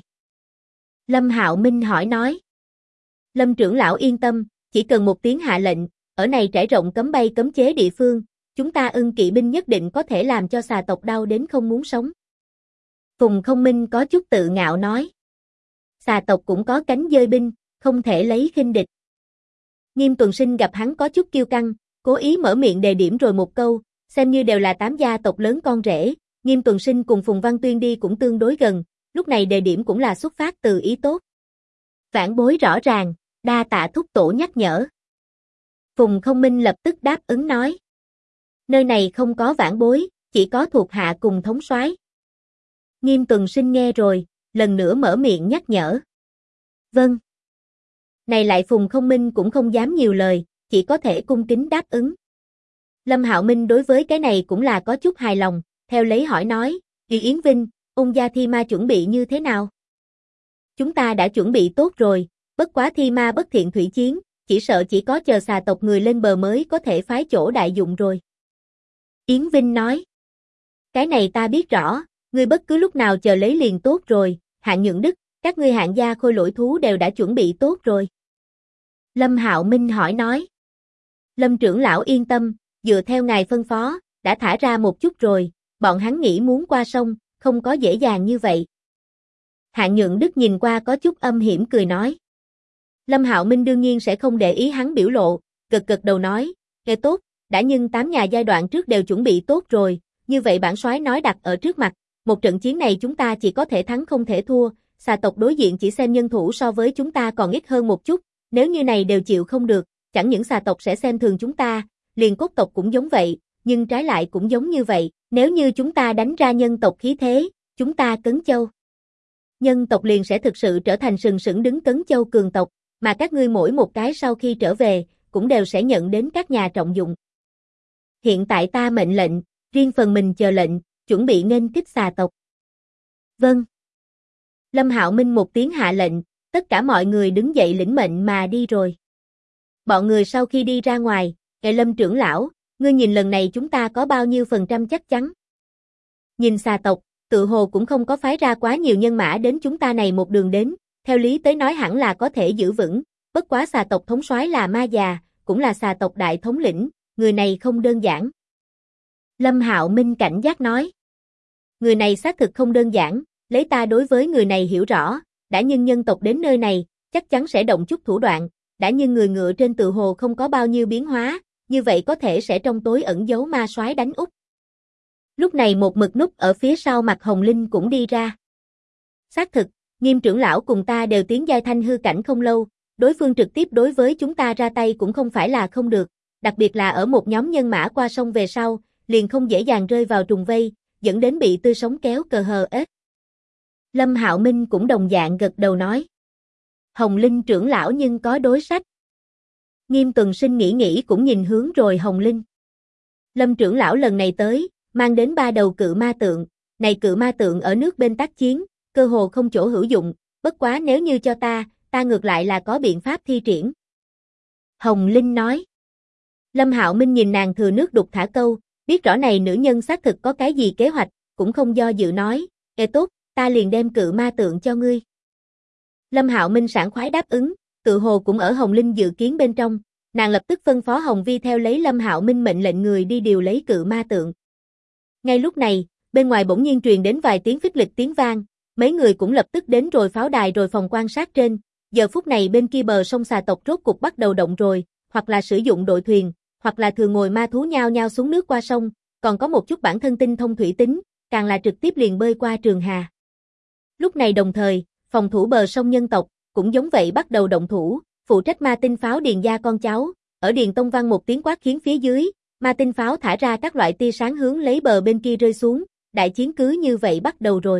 Lâm Hạo Minh hỏi nói. Lâm trưởng lão yên tâm, chỉ cần một tiếng hạ lệnh, ở này trải rộng cấm bay cấm chế địa phương, chúng ta Ưng kỵ binh nhất định có thể làm cho xà tộc đau đến không muốn sống. Phùng Không Minh có chút tự ngạo nói. Xà tộc cũng có cánh dơi binh, không thể lấy khinh địch. Nghiêm Tuần Sinh gặp hắn có chút kiêu căng, cố ý mở miệng đề điểm rồi một câu, xem như đều là 8 gia tộc lớn con rể, Nghiêm Tuần Sinh cùng Phùng Văn Tuyên đi cũng tương đối gần, lúc này đề điểm cũng là xuất phát từ ý tốt. Vãn bối rõ ràng, đa tạ thúc tổ nhắc nhở. Phùng Không Minh lập tức đáp ứng nói. Nơi này không có vãn bối, chỉ có thuộc hạ cùng thống soái. Nghiêm Tuần Sinh nghe rồi, lần nữa mở miệng nhắc nhở. Vâng. Này lại Phùng Không Minh cũng không dám nhiều lời, chỉ có thể cung kính đáp ứng. Lâm Hạo Minh đối với cái này cũng là có chút hài lòng, theo lấy hỏi nói, Yến Vinh, Ôn gia thi ma chuẩn bị như thế nào? Chúng ta đã chuẩn bị tốt rồi, bất quá thi ma bất thiện thủy chiến, chỉ sợ chỉ có chờ xà tộc người lên bờ mới có thể phái chỗ đại dụng rồi. Yến Vinh nói, cái này ta biết rõ, ngươi bất cứ lúc nào chờ lấy liền tốt rồi, Hạng Nhượng Đức, các ngươi Hạng gia khôi lỗi thú đều đã chuẩn bị tốt rồi. Lâm Hạo Minh hỏi nói, Lâm trưởng lão yên tâm, dựa theo ngài phân phó, đã thả ra một chút rồi, bọn hắn nghĩ muốn qua sông, không có dễ dàng như vậy. Hạng Nhượng Đức nhìn qua có chút âm hiểm cười nói. Lâm Hạo Minh đương nhiên sẽ không để ý hắn biểu lộ, gật đầu nói, nghe tốt, đã nhưng 8 nhà giai đoạn trước đều chuẩn bị tốt rồi, như vậy bản soái nói đặt ở trước mặt, một trận chiến này chúng ta chỉ có thể thắng không thể thua, xà tộc đối diện chỉ xem nhân thủ so với chúng ta còn ít hơn một chút, nếu như này đều chịu không được, chẳng những xà tộc sẽ xem thường chúng ta, liền cốt tộc cũng giống vậy, nhưng trái lại cũng giống như vậy, nếu như chúng ta đánh ra nhân tộc khí thế, chúng ta Cấn Châu. Nhân tộc liền sẽ thực sự trở thành sừng sững đứng Cấn Châu cường tộc, mà các ngươi mỗi một cái sau khi trở về, cũng đều sẽ nhận đến các nhà trọng dụng. Hiện tại ta mệnh lệnh, riêng phần mình chờ lệnh, chuẩn bị nghênh kích xà tộc. Vâng. Lâm Hạo Minh một tiếng hạ lệnh, tất cả mọi người đứng dậy lĩnh mệnh mà đi rồi. Bọn người sau khi đi ra ngoài, Lâm trưởng lão, ngươi nhìn lần này chúng ta có bao nhiêu % chắc chắn? Nhìn xà tộc, tự hồ cũng không có phái ra quá nhiều nhân mã đến chúng ta này một đường đến, theo lý tới nói hẳn là có thể giữ vững, bất quá xà tộc thống soái là ma già, cũng là xà tộc đại thống lĩnh, người này không đơn giản. Lâm Hạo Minh cảnh giác nói. Người này xác thực không đơn giản, lấy ta đối với người này hiểu rõ, đã nhưng nhân tộc đến nơi này, chắc chắn sẽ động chút thủ đoạn, đã nhưng người ngựa trên tự hồ không có bao nhiêu biến hóa, như vậy có thể sẽ trong tối ẩn giấu ma soái đánh úp. Lúc này một mực núp ở phía sau mặt Hồng Linh cũng đi ra. Xác thực, Nghiêm trưởng lão cùng ta đều tiến giai thanh hư cảnh không lâu, đối phương trực tiếp đối với chúng ta ra tay cũng không phải là không được, đặc biệt là ở một nhóm nhân mã qua sông về sau, liền không dễ dàng rơi vào trùng vây, dẫn đến bị tươi sống kéo cờ hờ ếch. Lâm Hạo Minh cũng đồng dạng gật đầu nói. Hồng Linh trưởng lão nhưng có đối sách. Nghiêm Tuần Sinh nghĩ cũng nhìn hướng rồi Hồng Linh. Lâm trưởng lão lần này tới, mang đến 3 đầu cự ma tượng, này cự ma tượng ở nước bên tác chiến, cơ hồ không chỗ hữu dụng, bất quá nếu như cho ta ngược lại là có biện pháp thi triển. Hồng Linh nói. Lâm Hạo Minh nhìn nàng thừa nước đục thả câu, biết rõ này nữ nhân xác thực có cái gì kế hoạch, cũng không do dự nói, tốt, ta liền đem cự ma tượng cho ngươi. Lâm Hạo Minh sảng khoái đáp ứng, tự hồ cũng ở Hồng Linh dự kiến bên trong, nàng lập tức phân phó Hồng Vi theo lấy Lâm Hạo Minh mệnh lệnh người đi điều lấy cự ma tượng. Ngay lúc này, bên ngoài bỗng nhiên truyền đến vài tiếng phích lịch tiếng vang, mấy người cũng lập tức đến rồi pháo đài rồi phòng quan sát trên, giờ phút này bên kia bờ sông xà tộc rốt cục bắt đầu động rồi, hoặc là sử dụng đội thuyền, hoặc là thường ngồi ma thú nhao nhao xuống nước qua sông, còn có một chút bản thân tinh thông thủy tính, càng là trực tiếp liền bơi qua trường hà. Lúc này đồng thời, phòng thủ bờ sông nhân tộc, cũng giống vậy bắt đầu động thủ, phụ trách ma tinh pháo Điền gia con cháu, ở Điền Tông vang một tiếng quát khiến phía dưới, ma tinh pháo thả ra các loại tia sáng hướng lấy bờ bên kia rơi xuống, đại chiến cứ như vậy bắt đầu rồi.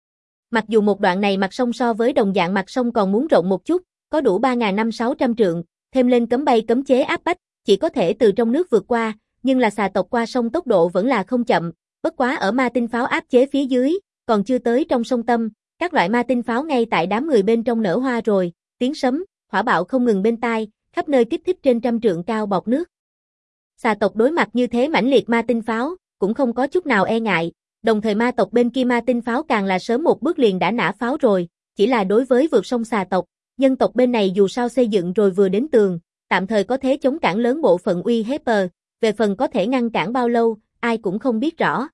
Mặc dù một đoạn này mặt sông so với đồng dạng mặt sông còn muốn rộng một chút, có đủ 3.500-600 trượng, thêm lên cấm bay cấm chế áp bách, chỉ có thể từ trong nước vượt qua, nhưng là xà tộc qua sông tốc độ vẫn là không chậm, bất quá ở ma tinh pháo áp chế phía dưới, còn chưa tới trong sông tâm, các loại ma tinh pháo ngay tại đám người bên trong nở hoa rồi, tiếng sấm, hỏa bạo không ngừng bên tai, khắp nơi kích thích trên trăm trượng cao bọt nước. Xà tộc đối mặt như thế mãnh liệt ma tinh pháo, cũng không có chút nào e ngại, đồng thời ma tộc bên kia ma tinh pháo càng là sớm một bước liền đã nã pháo rồi, chỉ là đối với vượt sông xà tộc, nhân tộc bên này dù sao xây dựng rồi vừa đến tường, tạm thời có thế chống cản lớn bộ phận uy hiếp, về phần có thể ngăn cản bao lâu, ai cũng không biết rõ.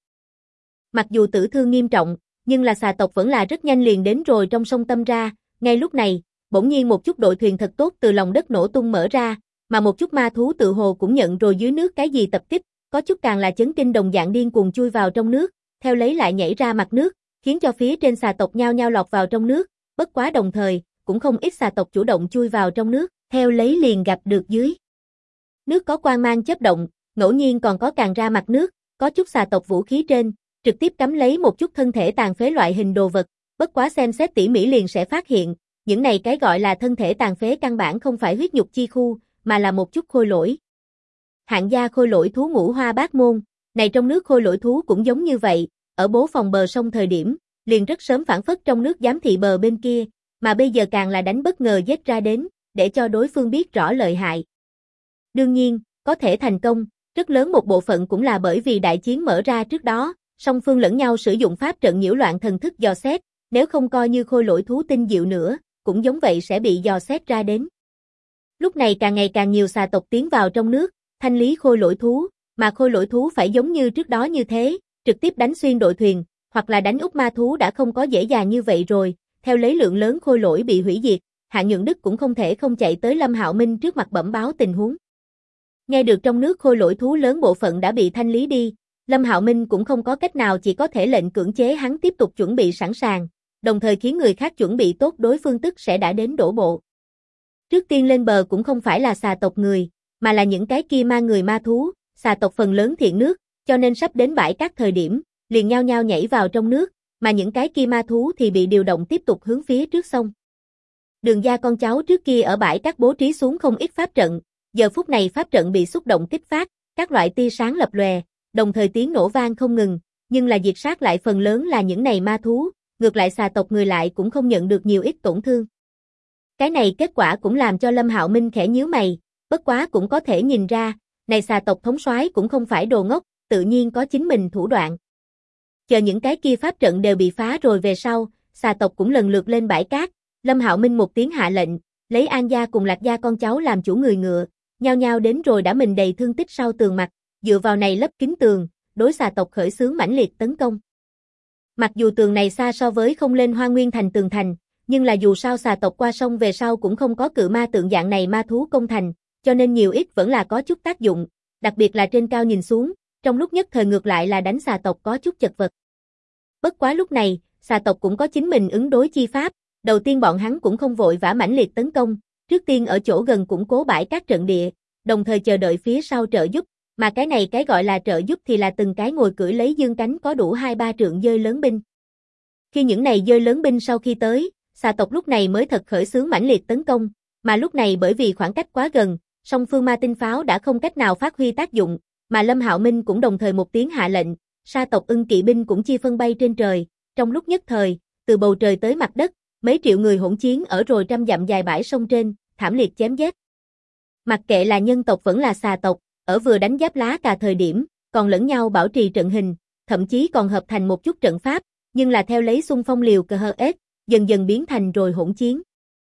Mặc dù tử thương nghiêm trọng, nhưng là xà tộc vẫn là rất nhanh liền đến rồi trong sông tâm ra, ngay lúc này, bỗng nhiên một chút đội thuyền thật tốt từ lòng đất nổ tung mở ra, mà một chút ma thú tự hồ cũng nhận rồi dưới nước cái gì tập kích, có chút càng là chấn kinh đồng dạng điên cuồng chui vào trong nước, theo lấy lại nhảy ra mặt nước, khiến cho phía trên xà tộc nhao nhao lọt vào trong nước, bất quá đồng thời, cũng không ít xà tộc chủ động chui vào trong nước, theo lấy liền gặp được dưới nước có quang mang chớp động, ngẫu nhiên còn có càng ra mặt nước, có chút xà tộc vũ khí trên, trực tiếp cắm lấy một chút thân thể tàn phế loại hình đồ vật, bất quá xem xét tỉ mỉ liền sẽ phát hiện, những này cái gọi là thân thể tàn phế căn bản không phải huyết nhục chi khu, mà là một chút khôi lỗi. Hạng gia khôi lỗi thú ngũ hoa bát môn, này trong nước khôi lỗi thú cũng giống như vậy, ở bố phòng bờ sông thời điểm, liền rất sớm phản phất trong nước giám thị bờ bên kia, mà bây giờ càng là đánh bất ngờ giết ra đến, để cho đối phương biết rõ lợi hại. Đương nhiên, có thể thành công, rất lớn một bộ phận cũng là bởi vì đại chiến mở ra trước đó, song phương lẫn nhau sử dụng pháp trận nhiễu loạn thần thức dò xét, nếu không coi như khôi lỗi thú tinh diệu nữa, cũng giống vậy sẽ bị dò xét ra đến. Lúc này càng ngày càng nhiều xà tộc tiến vào trong nước, thanh lý khôi lỗi thú, mà khôi lỗi thú phải giống như trước đó như thế, trực tiếp đánh xuyên đội thuyền, hoặc là đánh úp ma thú đã không có dễ dàng như vậy rồi, theo lấy lượng lớn khôi lỗi bị hủy diệt, Hạng Nhượng Đức cũng không thể không chạy tới Lâm Hạo Minh trước mặt bẩm báo tình huống. Nghe được trong nước khôi lỗi thú lớn bộ phận đã bị thanh lý đi, Lâm Hạo Minh cũng không có cách nào chỉ có thể lệnh cưỡng chế hắn tiếp tục chuẩn bị sẵn sàng, đồng thời khiến người khác chuẩn bị tốt đối phương tức sẽ đã đến đổ bộ. Trước tiên lên bờ cũng không phải là xà tộc người, mà là những cái kia ma người ma thú, xà tộc phần lớn thiện nước, cho nên sắp đến bãi cát thời điểm, liền nhao nhao nhảy vào trong nước, mà những cái kia ma thú thì bị điều động tiếp tục hướng phía trước sông. Đường gia con cháu trước kia ở bãi cát bố trí xuống không ít pháp trận, giờ phút này pháp trận bị xúc động kích phát, các loại tia sáng lập lòe, đồng thời tiếng nổ vang không ngừng, nhưng là diệt sát lại phần lớn là những này ma thú, ngược lại xà tộc người lại cũng không nhận được nhiều ít tổn thương. Cái này kết quả cũng làm cho Lâm Hạo Minh khẽ nhíu mày, bất quá cũng có thể nhìn ra, này xà tộc thống soái cũng không phải đồ ngốc, tự nhiên có chính mình thủ đoạn. Chờ những cái kia pháp trận đều bị phá rồi về sau, xà tộc cũng lần lượt lên bãi cát, Lâm Hạo Minh một tiếng hạ lệnh, lấy An gia cùng Lạc gia con cháu làm chủ người ngựa, nhao nhao đến rồi đã mình đầy thương tích sau tường mặt, dựa vào này lấp kín tường, đối xà tộc khởi xướng mãnh liệt tấn công. Mặc dù tường này xa so với không lên Hoa Nguyên thành tường thành, nhưng là dù sao xà tộc qua sông về sau cũng không có cự ma tượng dạng này ma thú công thành, cho nên nhiều ít vẫn là có chút tác dụng, đặc biệt là trên cao nhìn xuống, trong lúc nhất thời ngược lại là đánh xà tộc có chút chật vật. Bất quá lúc này, xà tộc cũng có chính mình ứng đối chi pháp, đầu tiên bọn hắn cũng không vội vã mãnh liệt tấn công, trước tiên ở chỗ gần củng cố bãi các trận địa, đồng thời chờ đợi phía sau trợ giúp, mà cái này cái gọi là trợ giúp thì là từng cái ngồi cưỡi lấy dương cánh có đủ 2-3 trượng dơi lớn binh. Khi những này dơi lớn binh sau khi tới, xà tộc lúc này mới thật khởi xướng mãnh liệt tấn công, mà lúc này bởi vì khoảng cách quá gần, song phương ma tinh pháo đã không cách nào phát huy tác dụng, mà Lâm Hạo Minh cũng đồng thời một tiếng hạ lệnh, sa tộc ưng kỵ binh cũng chia phân bay trên trời, trong lúc nhất thời, từ bầu trời tới mặt đất, mấy triệu người hỗn chiến ở rồi trăm dặm dài bãi sông trên, thảm liệt chém giết. Mặc kệ là nhân tộc vẫn là xà tộc, ở vừa đánh giáp lá cả thời điểm, còn lẫn nhau bảo trì trận hình, thậm chí còn hợp thành một chút trận pháp, nhưng là theo lấy xung phong liều cờ hờ ết, dần dần biến thành rồi hỗn chiến.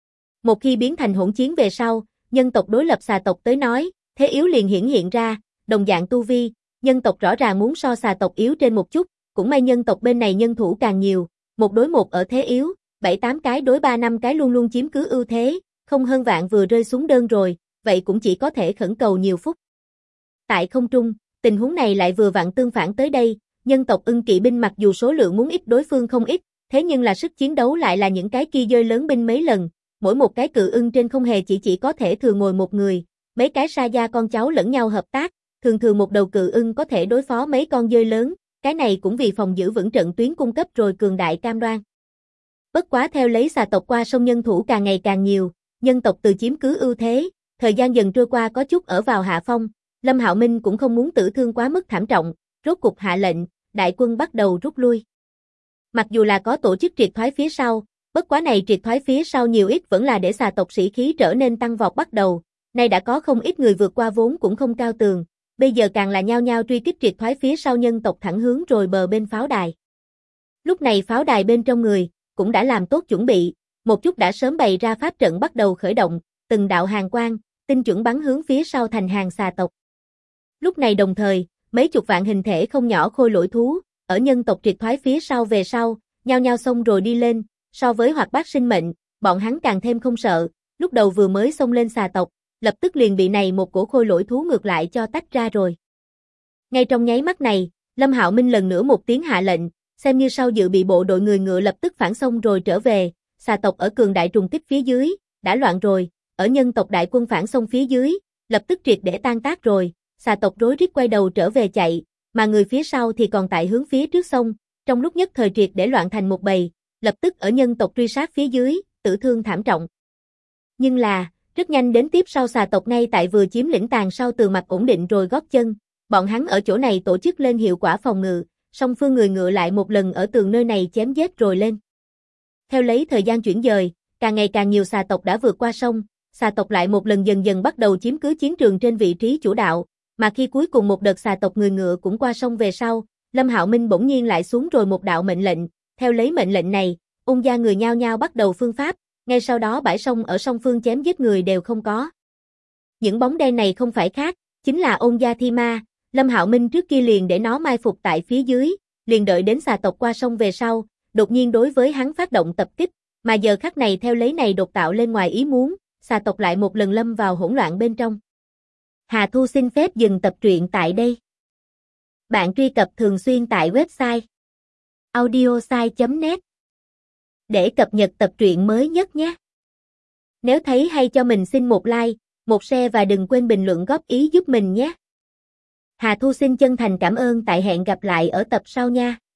Một khi biến thành hỗn chiến về sau, nhân tộc đối lập xà tộc tới nói, thế yếu liền hiện ra, đồng dạng tu vi, nhân tộc rõ ràng muốn so xà tộc yếu trên một chút, cũng may nhân tộc bên này nhân thủ càng nhiều, một đối một ở thế yếu, 7-8 cái đối 3-5 cái luôn luôn chiếm cứ ưu thế, không hơn vạn vừa rơi xuống đơn rồi, vậy cũng chỉ có thể khẩn cầu nhiều phút. Tại không trung, tình huống này lại vừa vặn tương phản tới đây, nhân tộc ưng kỵ binh mặc dù số lượng muốn ít đối phương không ít, thế nhưng là sức chiến đấu lại là những cái kia dơi lớn binh mấy lần, mỗi một cái cự ưng trên không hề chỉ có thể thừa ngồi một người, mấy cái sa gia con cháu lẫn nhau hợp tác, thường một đầu cự ưng có thể đối phó mấy con dơi lớn, cái này cũng vì phòng giữ vững trận tuyến cung cấp rồi cường đại cam đoan. Bất quá theo lấy xà tộc qua sông nhân thủ càng ngày càng nhiều, nhân tộc từ chiếm cứ ưu thế, thời gian dần trôi qua có chút ở vào hạ phong, Lâm Hạo Minh cũng không muốn tử thương quá mức thảm trọng, rốt cục hạ lệnh, đại quân bắt đầu rút lui. Mặc dù là có tổ chức triệt thoái phía sau, bất quá này triệt thoái phía sau nhiều ít vẫn là để xà tộc sĩ khí trở nên tăng vọt bắt đầu, nay đã có không ít người vượt qua vốn cũng không cao tường, bây giờ càng là nhao nhao truy kích triệt thoái phía sau nhân tộc thẳng hướng rồi bờ bên pháo đài. Lúc này pháo đài bên trong người, cũng đã làm tốt chuẩn bị, một chút đã sớm bày ra pháp trận bắt đầu khởi động, từng đạo hàng quang, tinh chuẩn bắn hướng phía sau thành hàng xà tộc. Lúc này đồng thời, mấy chục vạn hình thể không nhỏ khôi lỗi thú, ở nhân tộc triệt thoái phía sau về sau, nhao nhao xông rồi đi lên, so với hoạt bát sinh mệnh, bọn hắn càng thêm không sợ, lúc đầu vừa mới xông lên xà tộc, lập tức liền bị này một cổ khôi lỗi thú ngược lại cho tách ra rồi. Ngay trong nháy mắt này, Lâm Hạo Minh lần nữa một tiếng hạ lệnh, xem như sau dự bị bộ đội người ngựa lập tức phản xông rồi trở về, xà tộc ở cường đại trùng kích phía dưới, đã loạn rồi, ở nhân tộc đại quân phản xông phía dưới, lập tức triệt để tan tác rồi, xà tộc rối rít quay đầu trở về chạy, mà người phía sau thì còn tại hướng phía trước sông, trong lúc nhất thời triệt để loạn thành một bầy, lập tức ở nhân tộc truy sát phía dưới, tử thương thảm trọng. Nhưng là, rất nhanh đến tiếp sau xà tộc ngay tại vừa chiếm lĩnh tàn sau tường mặt ổn định rồi gót chân, bọn hắn ở chỗ này tổ chức lên hiệu quả phòng ngự, song phương người ngựa lại một lần ở tường nơi này chém giết rồi lên. Theo lấy thời gian chuyển dời, càng ngày càng nhiều xà tộc đã vượt qua sông, xà tộc lại một lần dần dần bắt đầu chiếm cứ chiến trường trên vị trí chủ đạo, mà khi cuối cùng một đợt xà tộc người ngựa cũng qua sông về sau, Lâm Hạo Minh bỗng nhiên lại xuống rồi một đạo mệnh lệnh, theo lấy mệnh lệnh này, ôn gia người nhao nhao bắt đầu phương pháp, ngay sau đó bãi sông ở song phương chém giết người đều không có. Những bóng đen này không phải khác, chính là ôn gia thi ma, Lâm Hạo Minh trước kia liền để nó mai phục tại phía dưới, liền đợi đến xà tộc qua sông về sau, đột nhiên đối với hắn phát động tập kích, mà giờ khắc này theo lấy này đột tạo lên ngoài ý muốn, xà tộc lại một lần lâm vào hỗn loạn bên trong. Hà Thu xin phép dừng tập truyện tại đây. Bạn truy cập thường xuyên tại website audiosai.net để cập nhật tập truyện mới nhất nhé. Nếu thấy hay cho mình xin một like, một share và đừng quên bình luận góp ý giúp mình nhé. Hà Thu xin chân thành cảm ơn, tại hẹn gặp lại ở tập sau nha.